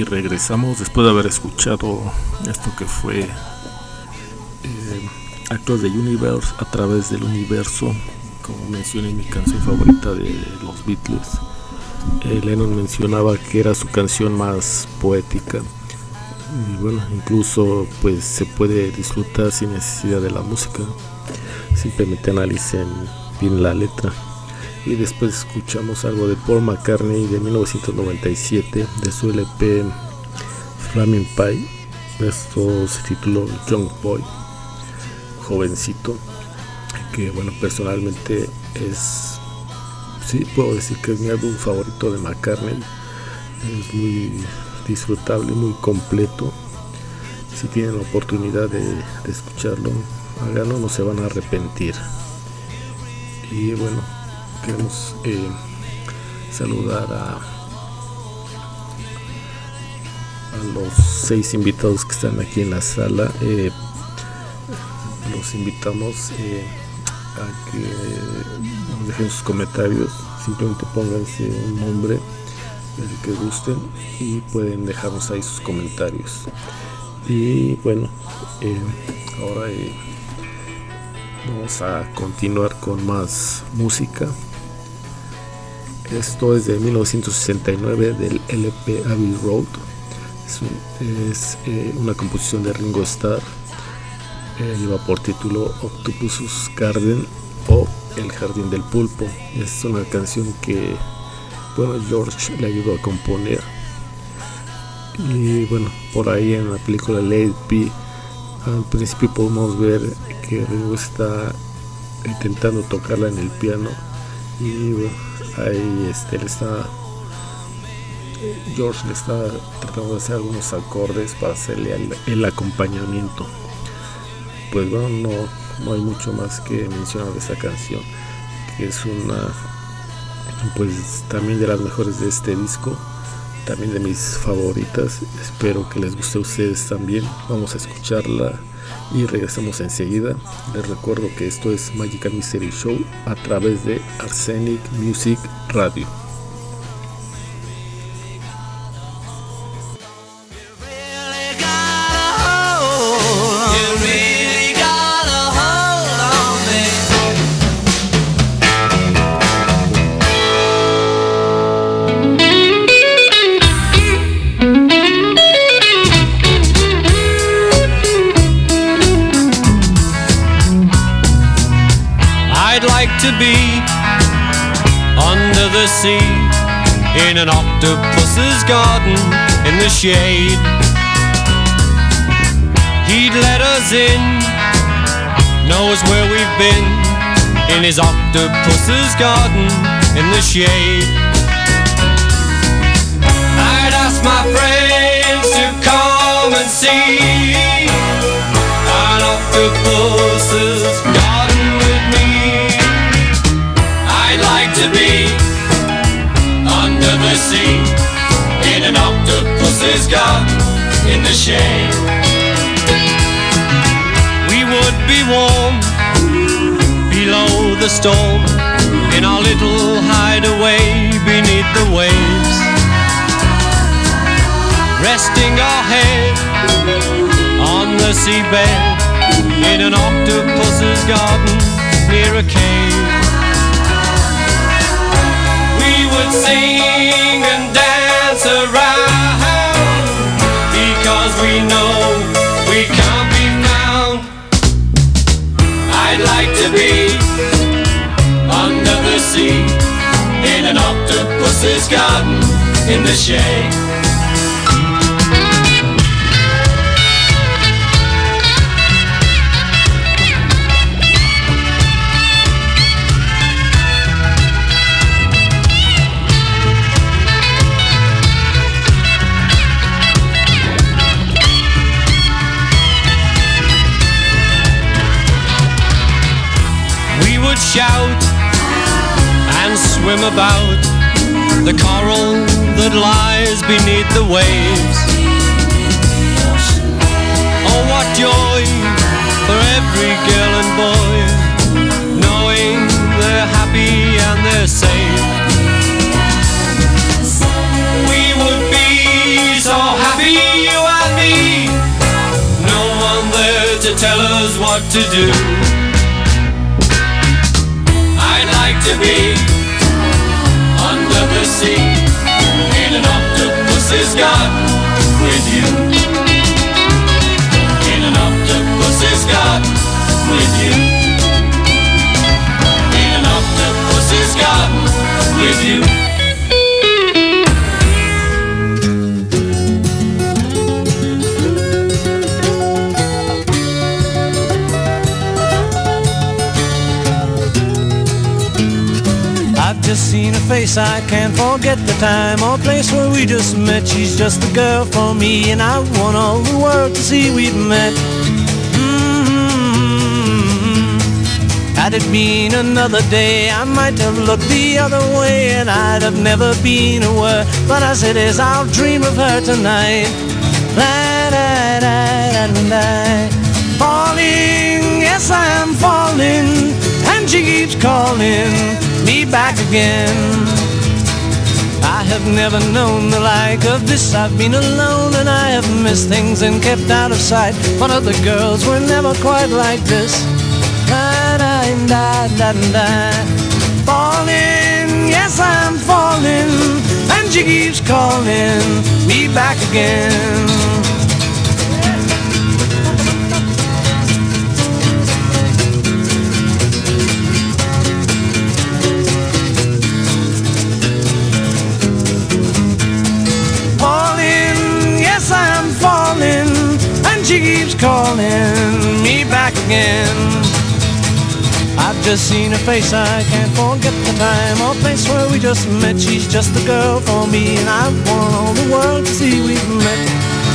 Y regresamos después de haber escuchado esto que fue Across the Universe, a través del universo, como mencioné mi canción favorita de los Beatles. Lennon mencionaba que era su canción más poética y bueno, incluso pues se puede disfrutar sin necesidad de la música, simplemente analicen bien la letra. Y después escuchamos algo de Paul McCartney de 1997 de su LP Flaming Pie. Esto se tituló Young Boy, jovencito, que bueno, personalmente es, sí, puedo decir que es mi álbum favorito de McCartney. Es muy disfrutable, muy completo. Si tienen la oportunidad de escucharlo, háganlo, no se van a arrepentir. Y bueno, queremos saludar a los 6 invitados que están aquí en la sala. Los invitamos a que nos dejen sus comentarios. Simplemente pónganse un nombre, el que gusten, y pueden dejarnos ahí sus comentarios. Y bueno, ahora vamos a continuar con más música. Esto es de 1969 del LP Abbey Road. Es una composición de Ringo Starr. Lleva por título Octopus Garden o El Jardín del Pulpo. Es una canción que, bueno, George le ayudó a componer. Y bueno, por ahí en la película Let It Be, al principio podemos ver que Ringo está intentando tocarla en el piano y bueno, ahí George le está tratando de hacer algunos acordes para hacerle el acompañamiento. Pues bueno, no hay mucho más que mencionar de esta canción, que es una, pues también de las mejores de este disco, también de mis favoritas. Espero que les guste a ustedes también. Vamos a escucharla y regresamos enseguida. Les recuerdo que esto es Magical Mystery Show a través de Arsenic Music Radio. To be under the sea in an octopus's garden in the shade. He'd let us in, knows where we've been, in his octopus's garden in the shade. I'd ask my friends to come and see an octopus's garden with me. I'd like to be under the sea in an octopus's garden in the shade. We would be warm below the storm in our little hideaway beneath the waves, resting our head on the seabed in an octopus's garden near a cave. Sing and dance around because we know we can't be found. I'd like to be under the sea in an octopus's garden in the shade. Shout and swim about the coral that lies beneath the waves. Oh, what joy for every girl and boy, knowing they're happy and they're safe. We would be so happy to do. I'd like to be under the sea in an octopus's garden with you. In an octopus's garden with you. In an octopus's garden with you. Just seen her face, I can't forget the time or place where we just met. She's just the girl for me, and I want all the world to see we've met. Had it been another day, I might have looked the other way, and I'd have never been aware. But as it is, I'll dream of her tonight. Falling, yes I am falling, and she keeps calling me back again. I have never known the like of this. I've been alone and I have missed things and kept out of sight, but other girls were never quite like this. Falling, yes I'm falling, and she keeps calling me back again. She keeps calling me back again. I've just seen her face, I can't forget the time or place where we just met. She's just the girl for me, and I want all the world to see we've met.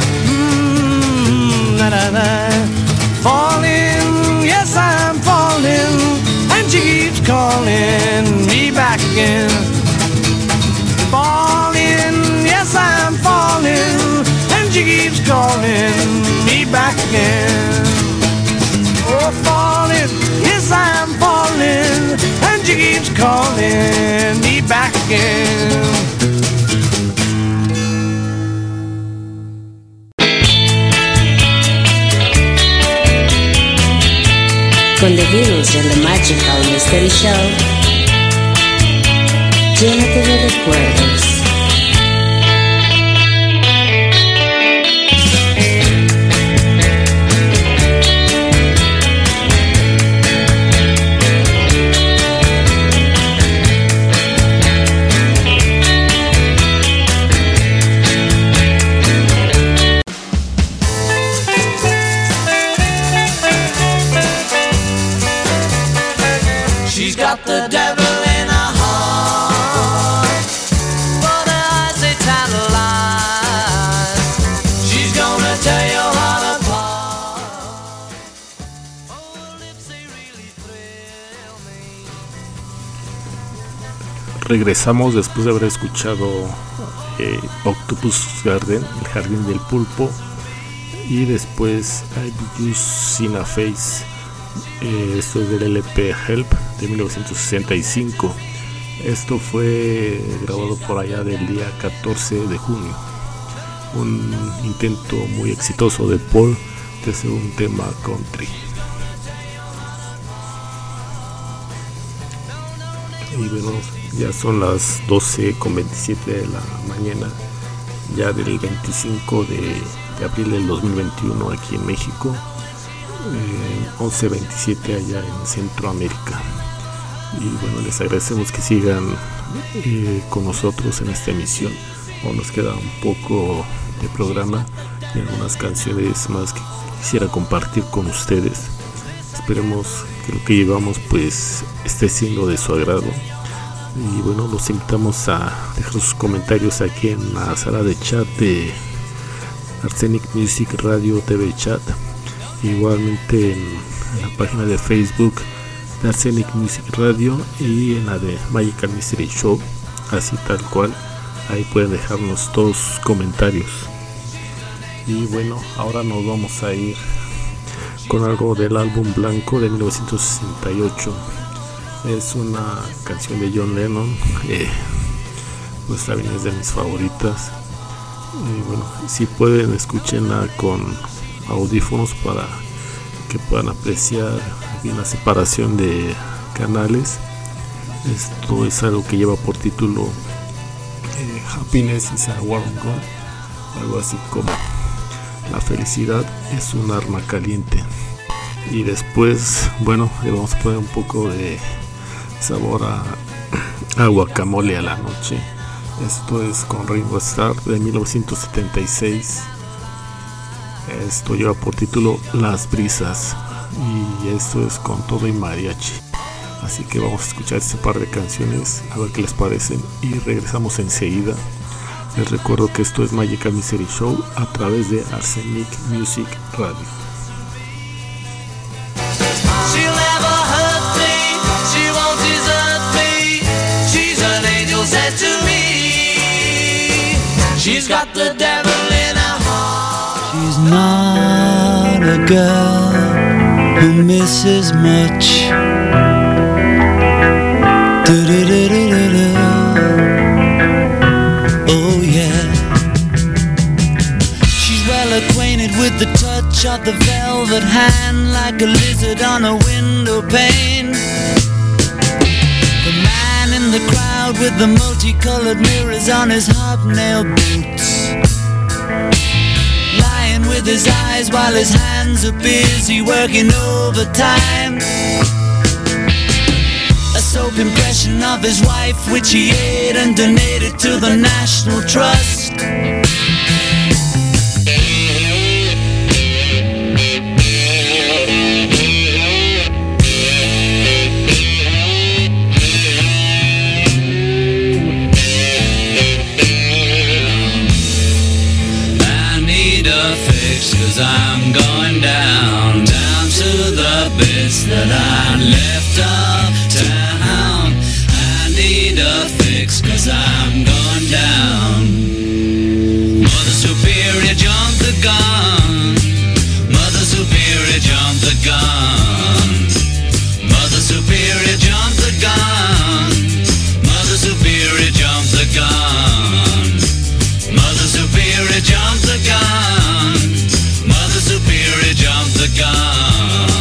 Falling, yes I'm falling, and she keeps calling me back again. Falling, yes I'm falling, and she keeps calling me back again. Oh, falling, yes I'm falling, and she keeps calling me back again. Con The Beatles en The Magical Mystery Show, llénate de recuerdos. Got the devil in her heart, but her eyes they tantalize. She's gonna tear your heart apart. Oh, her lips they really thrill me. Regresamos después de haber escuchado Octopus Garden, el jardín del pulpo, y después I've Just Seen a Face. Esto es del LP Help de 1965. Esto fue grabado por allá del día 14 de junio. Un intento muy exitoso de Paul de hacer un tema country. Y bueno, ya son las 12:27 de la mañana, ya del 25 de abril del 2021 aquí en México. 11:27 allá en Centroamérica. Y bueno, les agradecemos que sigan con nosotros en esta emisión. Aún nos queda un poco de programa y algunas canciones más que quisiera compartir con ustedes. Esperemos que lo que llevamos pues esté siendo de su agrado. Y bueno, los invitamos a dejar sus comentarios aquí en la sala de chat de Arsenic Music Radio TV Chat. Igualmente en la página de Facebook de Arsenic Music Radio y en la de Magical Mystery Show, así tal cual. Ahí pueden dejarnos todos sus comentarios. Y bueno, ahora nos vamos a ir con algo del álbum Blanco de 1968. Es una canción de John Lennon, pues también es de mis favoritas. Y bueno, si pueden, escúchenla con audífonos para que puedan apreciar bien la separación de canales. Esto es algo que lleva por título Happiness is a Warm Gun, algo así como la felicidad es un arma caliente. Y después, bueno, le vamos a poner un poco de sabor a guacamole a la noche. Esto es con Ringo Starr de 1976. Esto lleva por título Las Brisas, y esto es con todo y mariachi. Así que vamos a escuchar este par de canciones, a ver qué les parecen, y regresamos enseguida. Les recuerdo que esto es Magical Mystery Show a través de Arsenic Music Radio. She'll never hurt me, she won't desert me. She's an angel sent to me. She's got the devil in her heart. She's not a girl who misses much. Oh yeah. She's well acquainted with the touch of the velvet hand, like a lizard on a window pane. The man in the crowd with the multicolored mirrors on his hobnail boots, lying with his eyes while his hands are busy working overtime. A soap impression of his wife, which he ate and donated to the National Trust. I need a fix, 'cause I'm going down to the bits that I left uptown. I need a fix, 'cause I'm going down. Mother Superior, jump the gun. Mother Superior, jump the gun. Mother Superior, jump the gun. Mother Superior, jump the gun. Mother Superior, jump the gun. Mother Superior, jump the gun.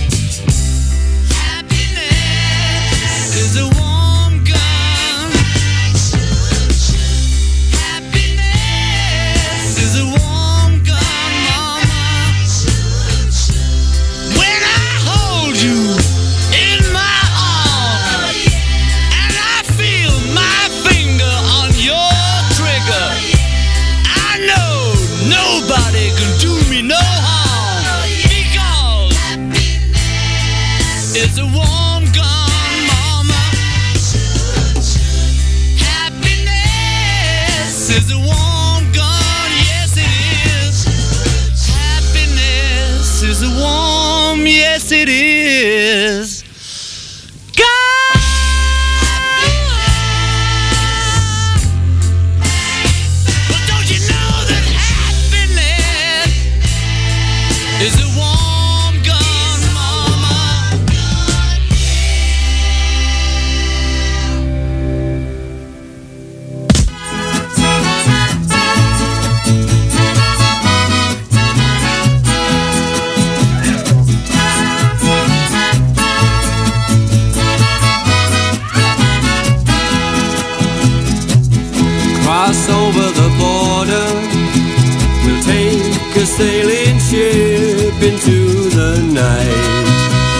Happiness is a warm gun. Happiness is a warm gun, mama. When I hold you in my arms and I feel my finger on your trigger, I know nobody can do me no harm, because it's a warm gun, mama. Happiness is a warm gun, yes it is. Happiness is a warm, yes it is. But don't you know that happiness is a warm gun, mama? Cross over the border, we'll take a sailing ship into the night.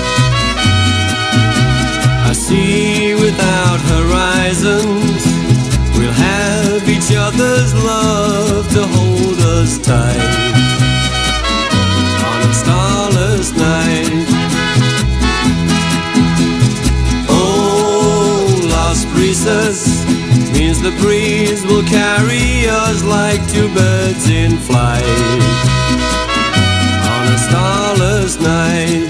A sea without horizons, we'll have each other's love to hold us tight. On a starless night, oh, Las Brisas means the breeze will carry us like two birds in flight. On a starless night,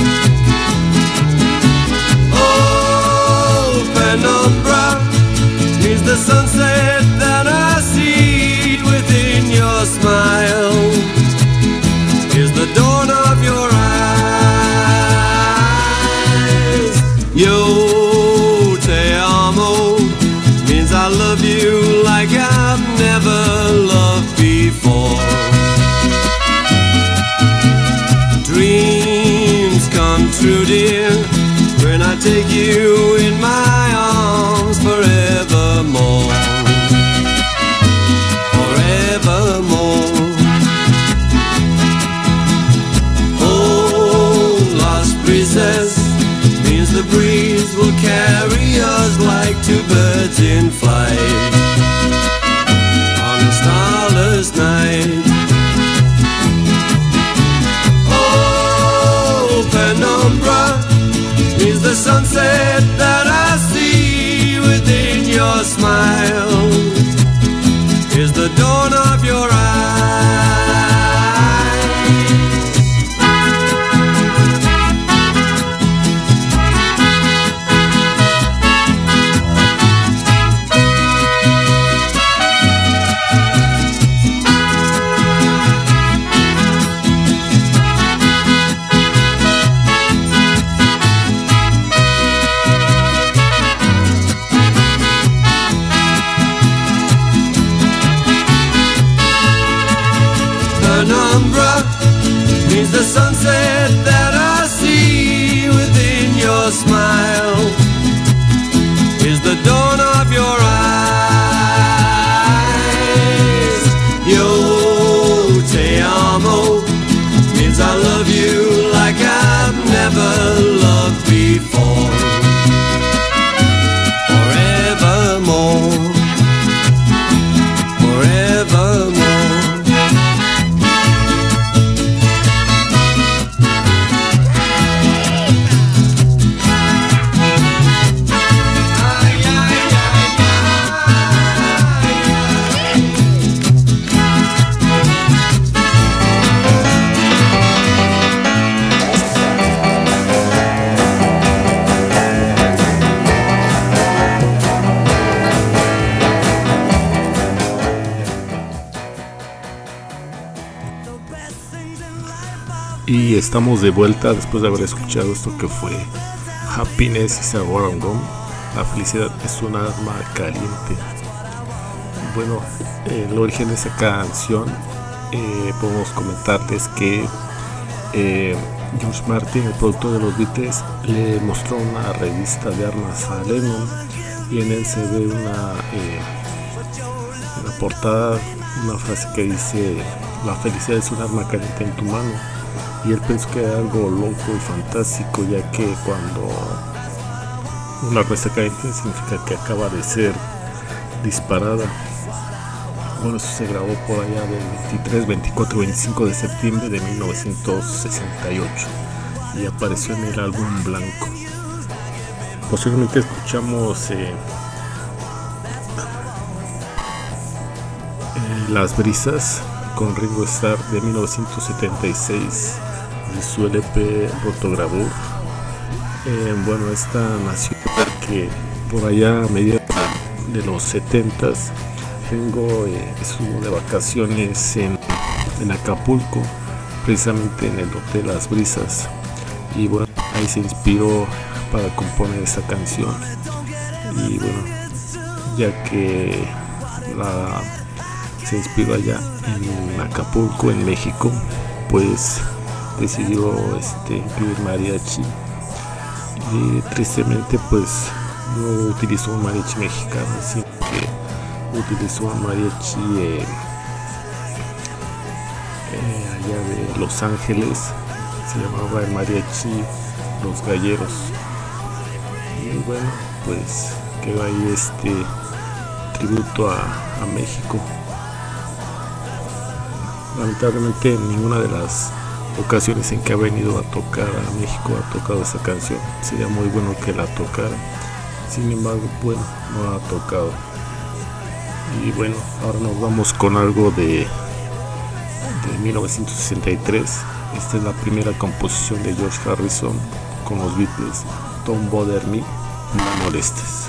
oh, penumbra means the sunset that I see within your smile is the dawn of your eyes. Yo te amo means I love you like I've never loved before. you, dear, when I take you in my arms forevermore, forevermore. Oh, lost breezes means the breeze will carry us like two birds in flight on a starless night. Oh, penumbra means the sunset that I see within your smile is the dawn of your eyes. Penumbra means the sunset that I see within your smile is the dawn of your eyes. Yo te amo means I love you like I've never loved before, forevermore, forevermore. Y estamos de vuelta después de haber escuchado esto que fue Happiness is a War on Gum. La felicidad es un arma caliente. Bueno, el origen de esa canción, podemos comentarles que George Martin, el productor de los Beatles, le mostró una revista de armas a Lennon y en él se ve en la portada una frase que dice: la felicidad es un arma caliente en tu mano. Y él pensó que era algo loco y fantástico, ya que cuando una arma está caliente significa que acaba de ser disparada. Bueno, eso se grabó por allá del 23, 24 y 25 de septiembre de 1968 y apareció en el álbum blanco. Posiblemente escuchamos Las Brisas con Ringo Starr de 1976 de su LP Rotogravure. Bueno, esta nació porque por allá a mediados de los 70s Ringo estuvo de vacaciones en Acapulco, precisamente en el Hotel Las Brisas, y bueno, ahí se inspiró para componer esta canción. Y bueno, ya que se inspiró allá en Acapulco, en México, pues decidió incluir mariachi, y tristemente pues no utilizó un mariachi mexicano, sino que utilizó un mariachi allá de Los Ángeles. Se llamaba el mariachi Los Galleros. Y bueno, pues quedó ahí tributo a México. Lamentablemente en ninguna de las ocasiones en que ha venido a tocar a México ha tocado esa canción. Sería muy bueno que la tocara, sin embargo, bueno, no la ha tocado. Y bueno, ahora nos vamos con algo de 1963. Esta es la primera composición de George Harrison con los Beatles, Don't Bother Me, No Molestes.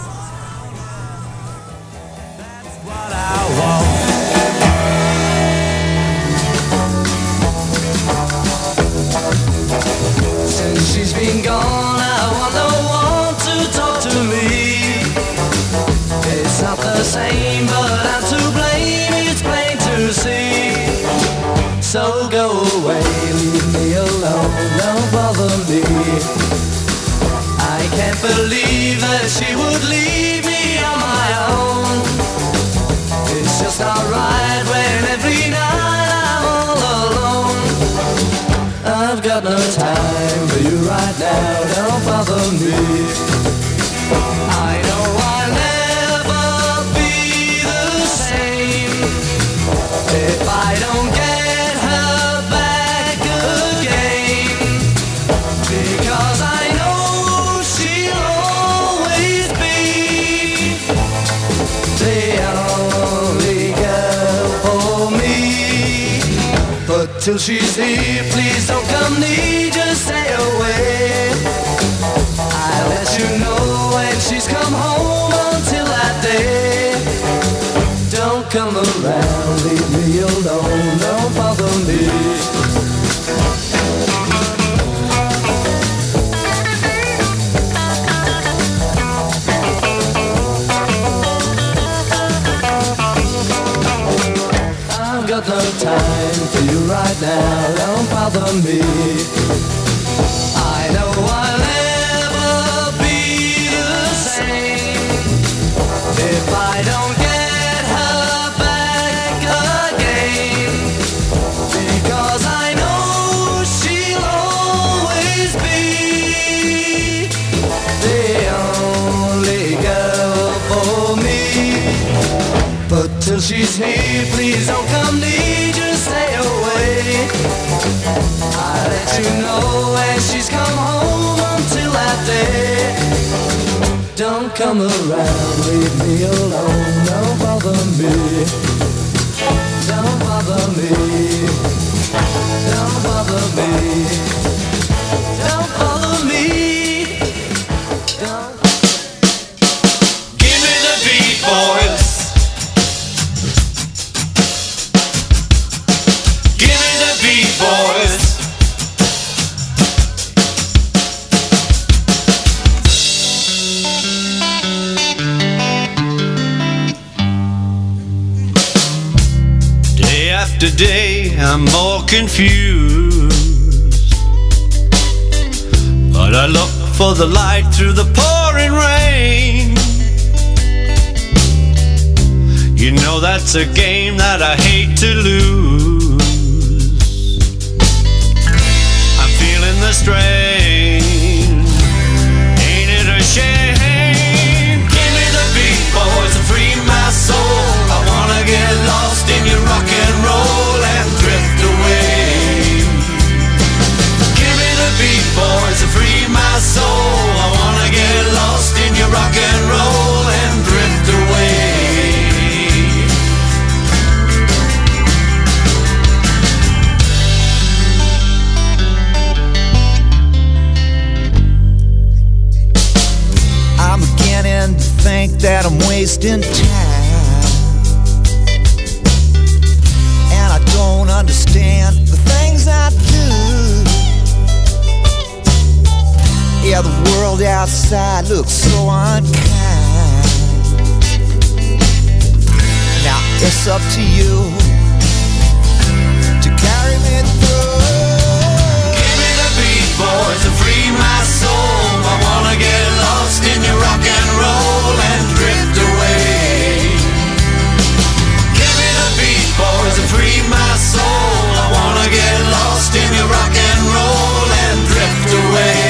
She's been gone, I want no one to talk to me. It's not the same, but I'm to blame, it's plain to see. So go away, leave me alone, don't bother me. I can't believe that she would leave me on my own. It's just not right when every night I'm all alone. I've got no time for you right now, don't bother me. I know I'll never be the same if I don't get her back again, because I know she'll always be the only girl for me. But till she's here, please don't come near, just stay away. I'll let you know when she's come home. Until that day, don't come around, leave me alone, don't bother me. I've got no time for you right now, don't bother me. I know I'll never be the same if I don't get her back again, because I know she'll always be the only girl for me. But till she's here, please don't come near, just stay away. I'll let you know when she's come home. Until that day, don't come around, leave me alone, don't bother me. Don't bother me. Don't bother me. Don't bother me. Don't. Give me the beat, boys. Give me the beat, boys. Day after day, I'm more confused, but I look for the light through the pouring rain. You know that's a game that I hate to lose. I'm feeling the strain. Ain't it a shame? Give me the beat, boys, and free my soul. I wanna get lost in your rock and roll and drift away. Give me the beat, boys, and free my soul. I wanna get lost in your rock and roll and drift away. I'm beginning to think that I'm wasting time, and I don't understand the things I do. Yeah, the world outside looks so unkind. Now it's up to you to carry me through. Give me the beat, boys, and free my soul. I wanna get lost in your rock and roll and drift away. Give me the beat, boys, and free my soul. I wanna get lost in your rock and roll and drift away.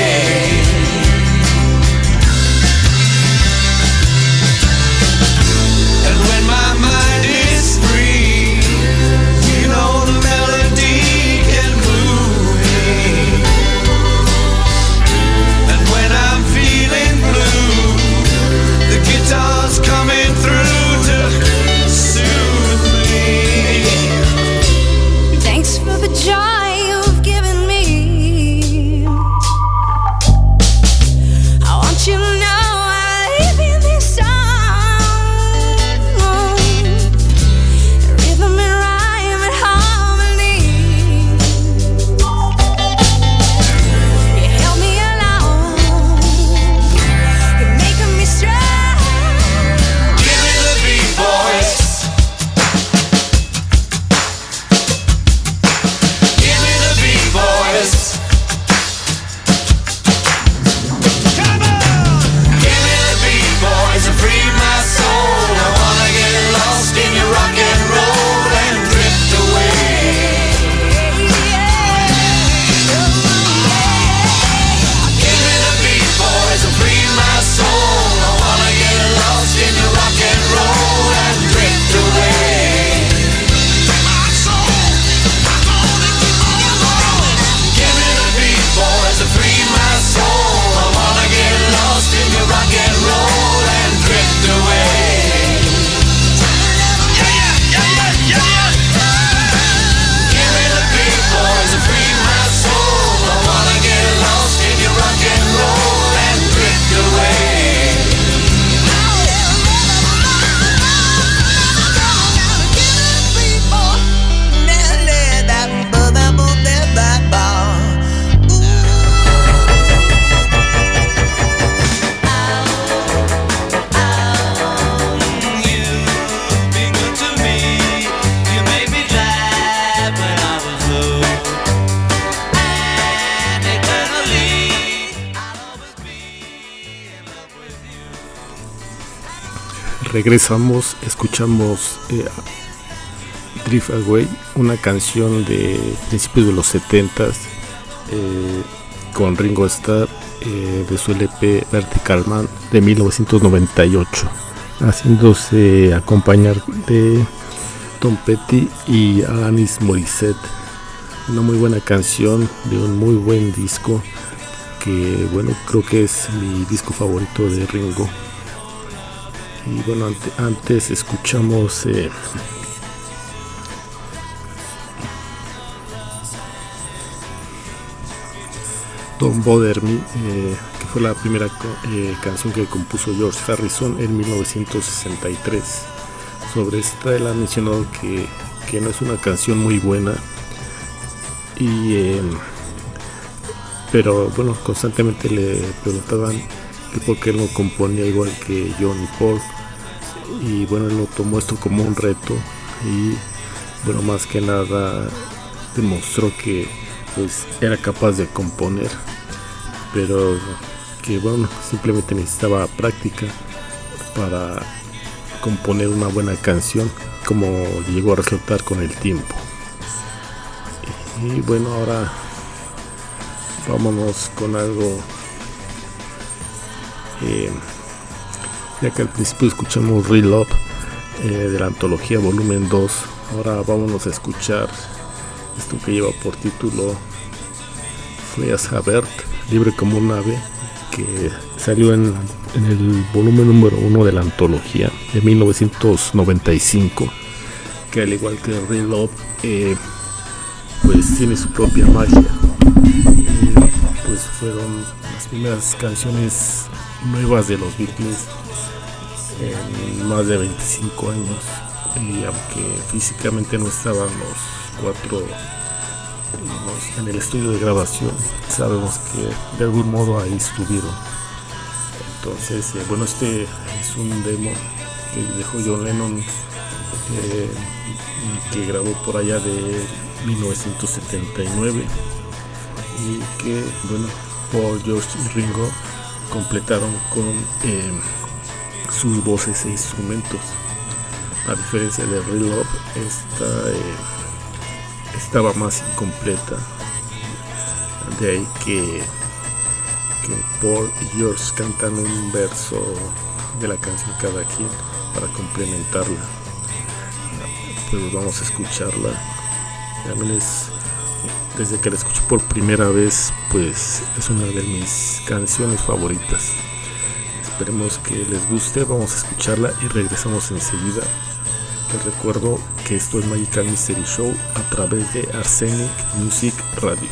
And when my mind is free, you know the melody can move me. regresamos, escuchamos Drift Away, una canción de principios de los 70s con Ringo Starr, de su LP Vertical Man de 1998, haciéndose acompañar de Tom Petty y Alanis Morissette. Una muy buena canción de un muy buen disco que, bueno, creo que es mi disco favorito de Ringo. Y bueno, antes escuchamos Don't Bother Me, que fue la primera canción que compuso George Harrison en 1963. Sobre esta él ha mencionado que no es una canción muy buena, pero bueno, constantemente le preguntaban que por qué él no componía igual que John y Paul, y bueno, él lo tomó esto como un reto y bueno, más que nada demostró que pues era capaz de componer, pero que bueno, simplemente necesitaba práctica para componer una buena canción, como llegó a resultar con el tiempo. Y bueno, ahora vámonos con algo, ya que al principio escuchamos Real Love de la antología volumen 2, ahora vámonos a escuchar esto que lleva por título Free as a Bird, libre como un ave, que salió en el volumen número 1 de la antología de 1995, que al igual que Real Love pues tiene su propia magia. Pues fueron las primeras canciones nuevas de los Beatles en más de 25 años, y aunque físicamente no estaban los cuatro en el estudio de grabación, sabemos que de algún modo ahí estuvieron. Entonces bueno, este es un demo que dejó John Lennon, que grabó por allá de 1979, y que bueno, Paul, George y Ringo completaron con sus voces e instrumentos. A diferencia de Real Love, estaba más incompleta, de ahí que Paul y George cantan un verso de la canción cada quien para complementarla. Pues vamos a escucharla. También desde que la escuché por primera vez, pues es una de mis canciones favoritas. Esperemos que les guste, vamos a escucharla y regresamos enseguida. Les recuerdo que esto es Magical Mystery Show a través de Arsenic Music Radio.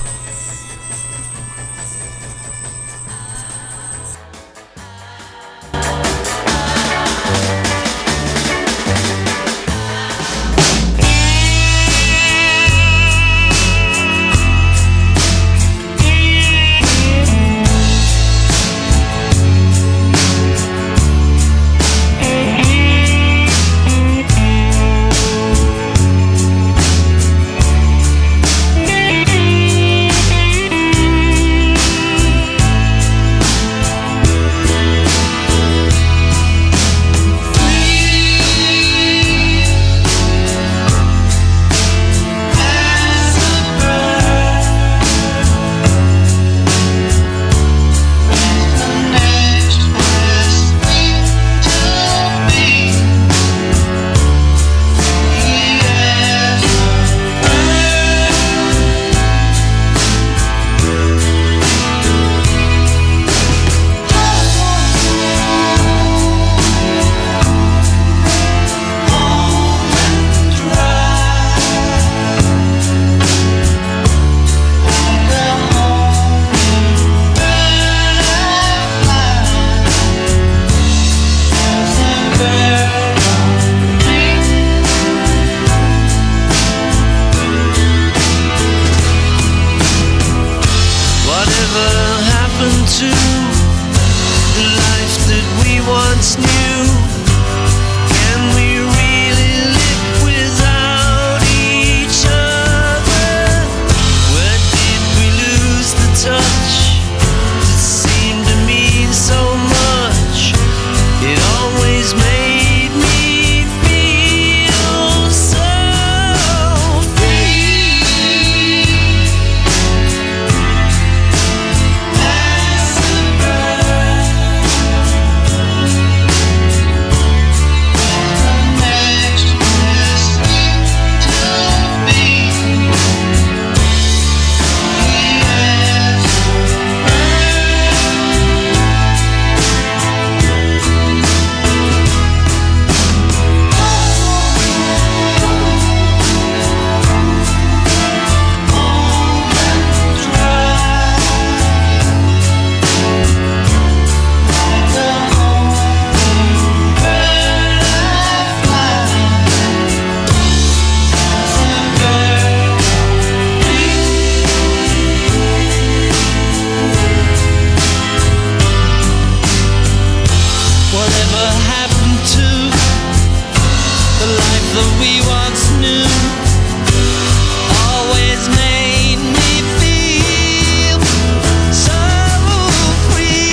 Always made that we once knew always made me feel so free.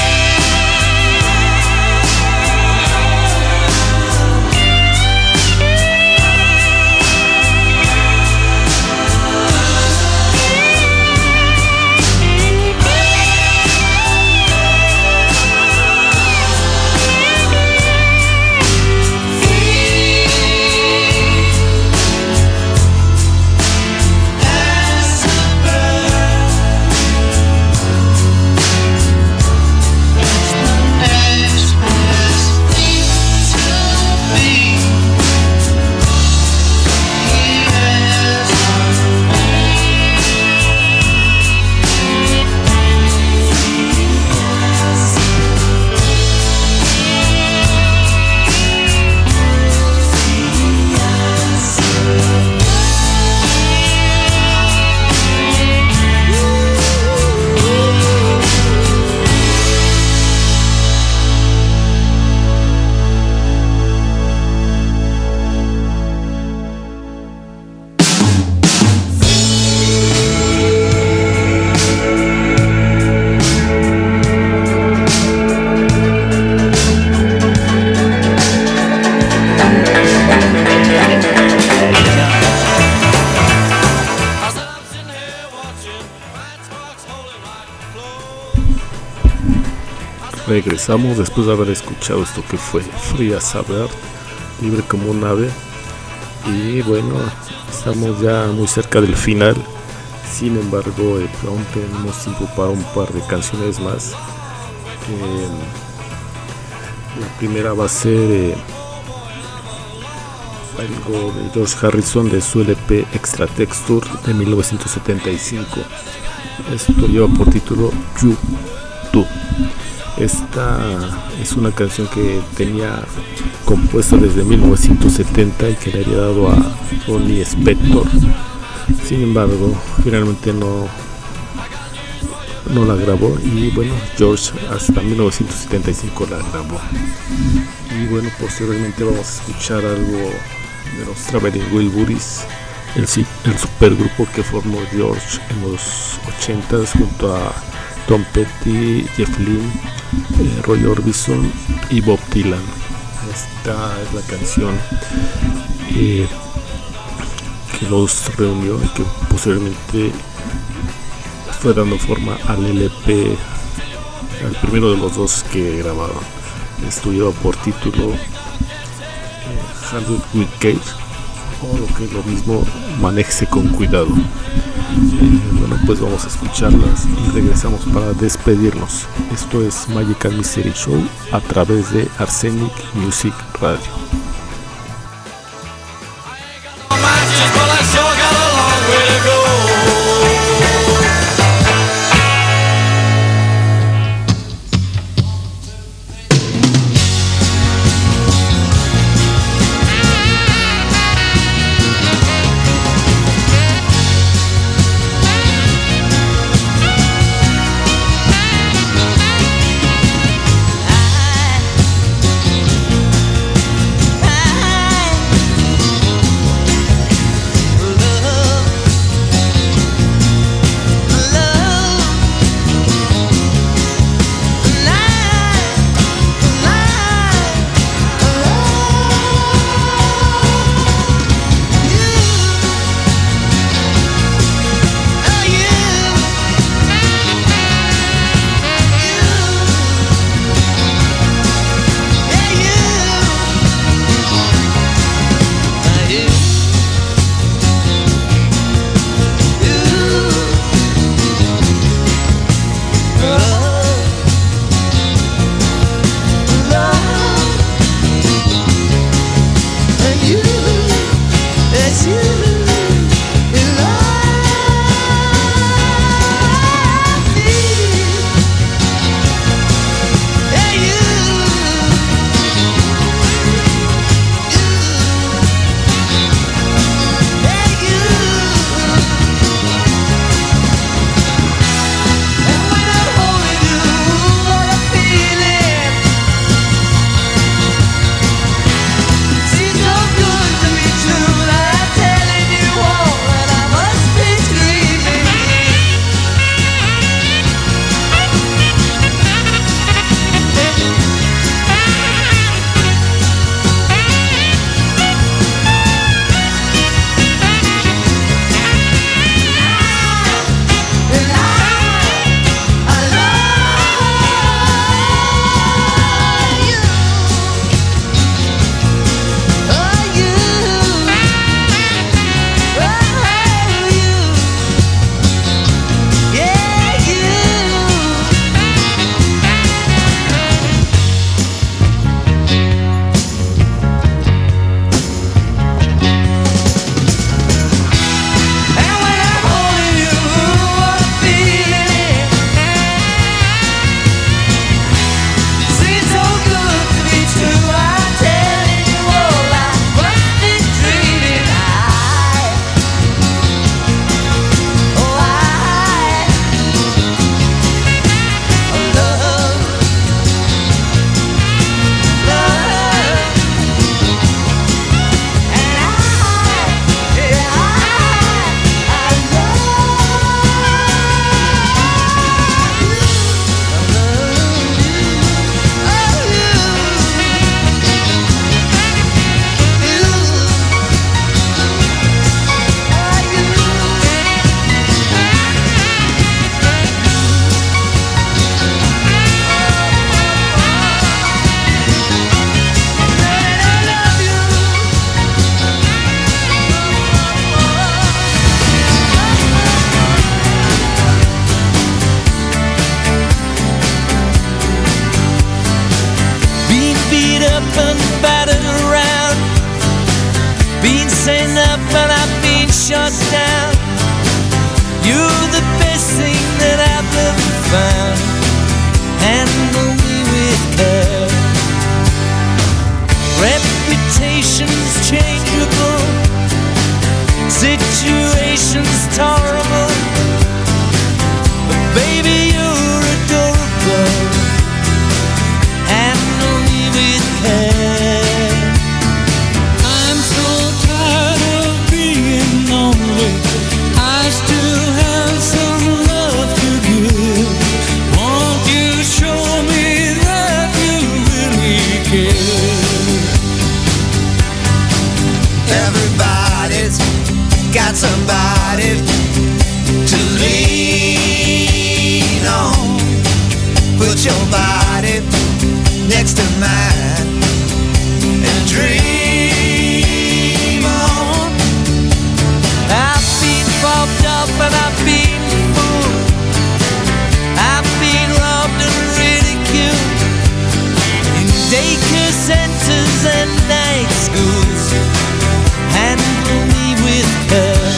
Regresamos después de haber escuchado esto que fue Free as a Bird, libre como un ave. Y bueno, estamos ya muy cerca del final. Sin embargo, aún tenemos tiempo para un par de canciones más. La primera va a ser algo de George Harrison de su LP Extra Texture de 1975. Esto lleva por título You Do. Esta es una canción que tenía compuesta desde 1970 y que le había dado a Ronnie Spector. Sin embargo, finalmente no la grabó y bueno, George hasta 1975 la grabó. Y bueno, posteriormente vamos a escuchar algo de los Traveling Wilburys, el supergrupo que formó George en los 80s junto a Tom Petty, Jeff Lynne, Roy Orbison y Bob Dylan. Esta es la canción que los reunió y que posteriormente fue dando forma al LP, al primero de los dos que grabaron. Esto lleva por título Handle with Care, o lo que es lo mismo, Manéjese con cuidado. Bueno, pues vamos a escucharlas y regresamos para despedirnos. Esto es Magical Mystery Show a través de Arsenic Music Radio. beat up and battered around, been sent up and I've been shot down. You're the best thing that I've ever found. Handle me with care. Reputation's changeable, situation's tolerable, but baby you're adorable. Handle me with care. I'm so tired of being lonely. I still have some love to give. Won't you show me that you really care? Everybody's got somebody to lean on. Put your body next to mine and dream on. I've been bobbed up and I've been fooled. I've been robbed and ridiculed in daycare centers and night schools. Handle me with care.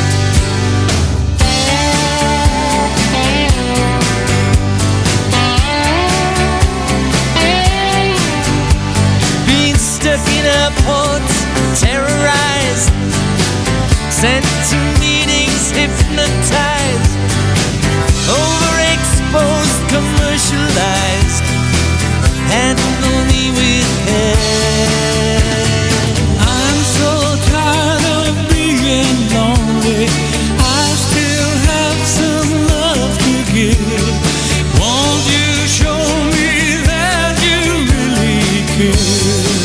Being stuck in airports, terrorized, sent to meetings, hypnotized, overexposed, commercialized. Handle me with care. I'm so tired of being lonely. I still have some love to give. Won't you show me that you really care?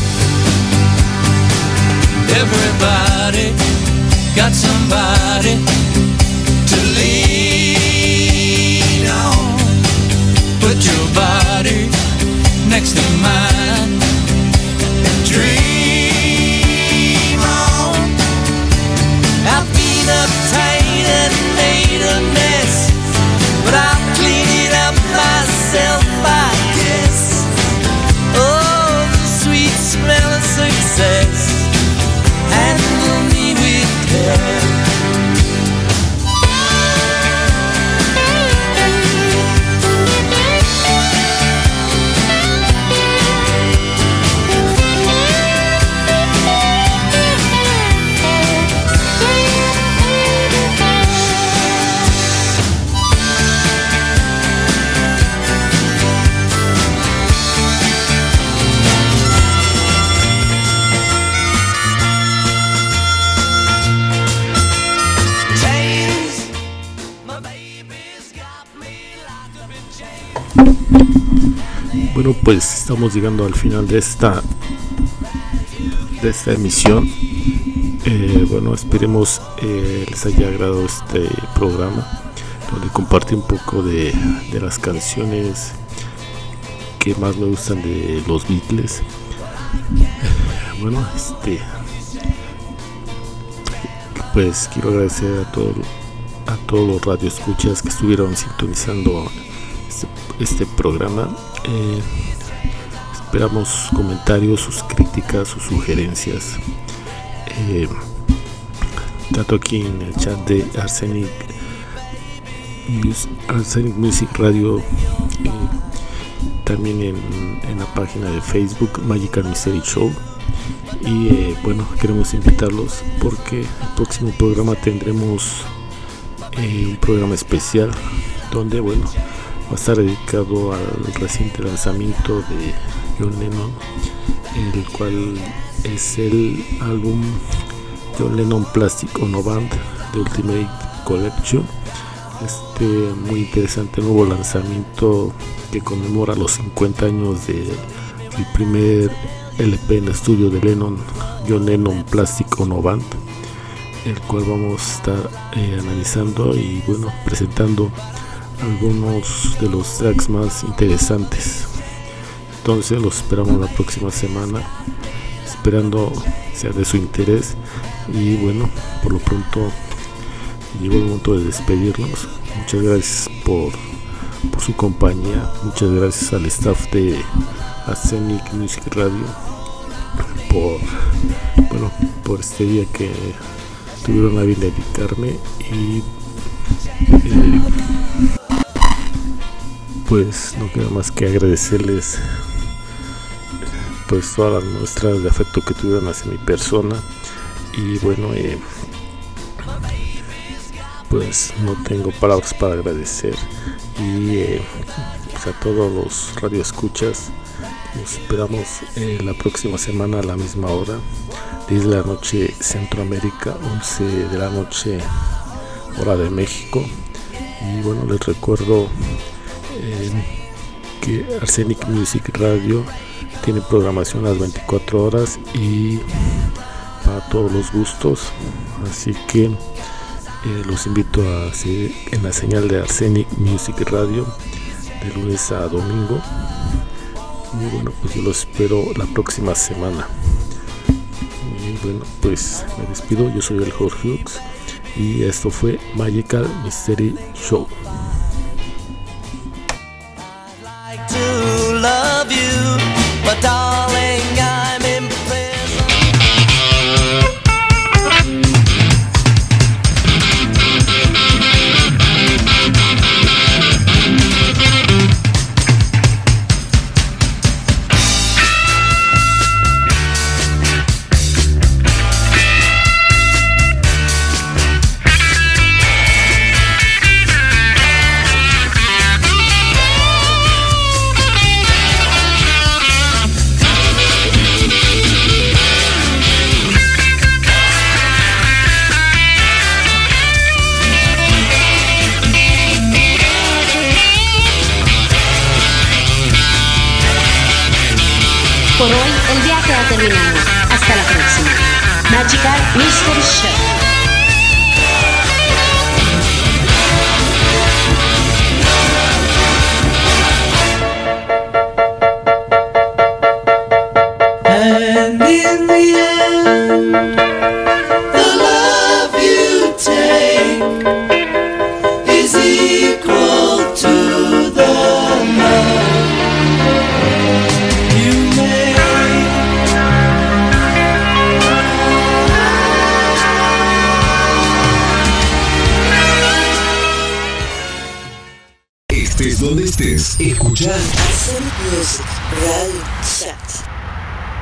Everybody got somebody to lean on. Put your body next to mine and dream on. I've been uptight and made a mess, but I'll clean it up myself, I guess. Oh, the sweet smell of success. Handle me with care. Bueno, pues estamos llegando al final de esta emisión. Bueno, esperemos les haya agradado este programa, donde compartí un poco de las canciones que más me gustan de los Beatles. Bueno, pues quiero agradecer a todos los radioescuchas que estuvieron sintonizando este programa. Esperamos comentarios, sus críticas, sus sugerencias, tanto aquí en el chat de Arsenic Music Radio, también en la página de Facebook Magical Mystery Show. Y bueno, queremos invitarlos porque el próximo programa tendremos un programa especial donde, bueno, va a estar dedicado al reciente lanzamiento de John Lennon, el cual es el álbum John Lennon Plastic Ono Band The Ultimate Collection. Muy interesante nuevo lanzamiento que conmemora los 50 años del primer LP en estudio de Lennon, John Lennon Plastic Ono Band, el cual vamos a estar analizando y, bueno, presentando algunos de los tracks más interesantes. Entonces los esperamos la próxima semana, esperando sea de su interés. Y bueno, por lo pronto llegó el momento de despedirnos. Muchas gracias por su compañía. Muchas gracias al staff de Arsenic Music Radio por este día que tuvieron la bien de invitarme y pues no queda más que agradecerles pues todas las muestras de afecto que tuvieron hacia mi persona y bueno, pues no tengo palabras para agradecer y pues a todos los radioescuchas nos esperamos la próxima semana a la misma hora, 10 de la noche Centroamérica, 11 de la noche hora de México. Y bueno, les recuerdo que Arsenic Music Radio tiene programación a las 24 horas y para todos los gustos, así que los invito a seguir en la señal de Arsenic Music Radio de lunes a domingo. Y bueno, pues yo los espero la próxima semana. Y bueno, pues me despido, yo soy el Jorge Hughes y esto fue Magical Mystery Show. But darling, I'm in Por hoy el viaje ha terminado. Hasta la próxima. Magical Mystery Show. And in the end, the love you take is equal to the love you make. Estés donde estés, escucha Arsenic Music Radio Chat.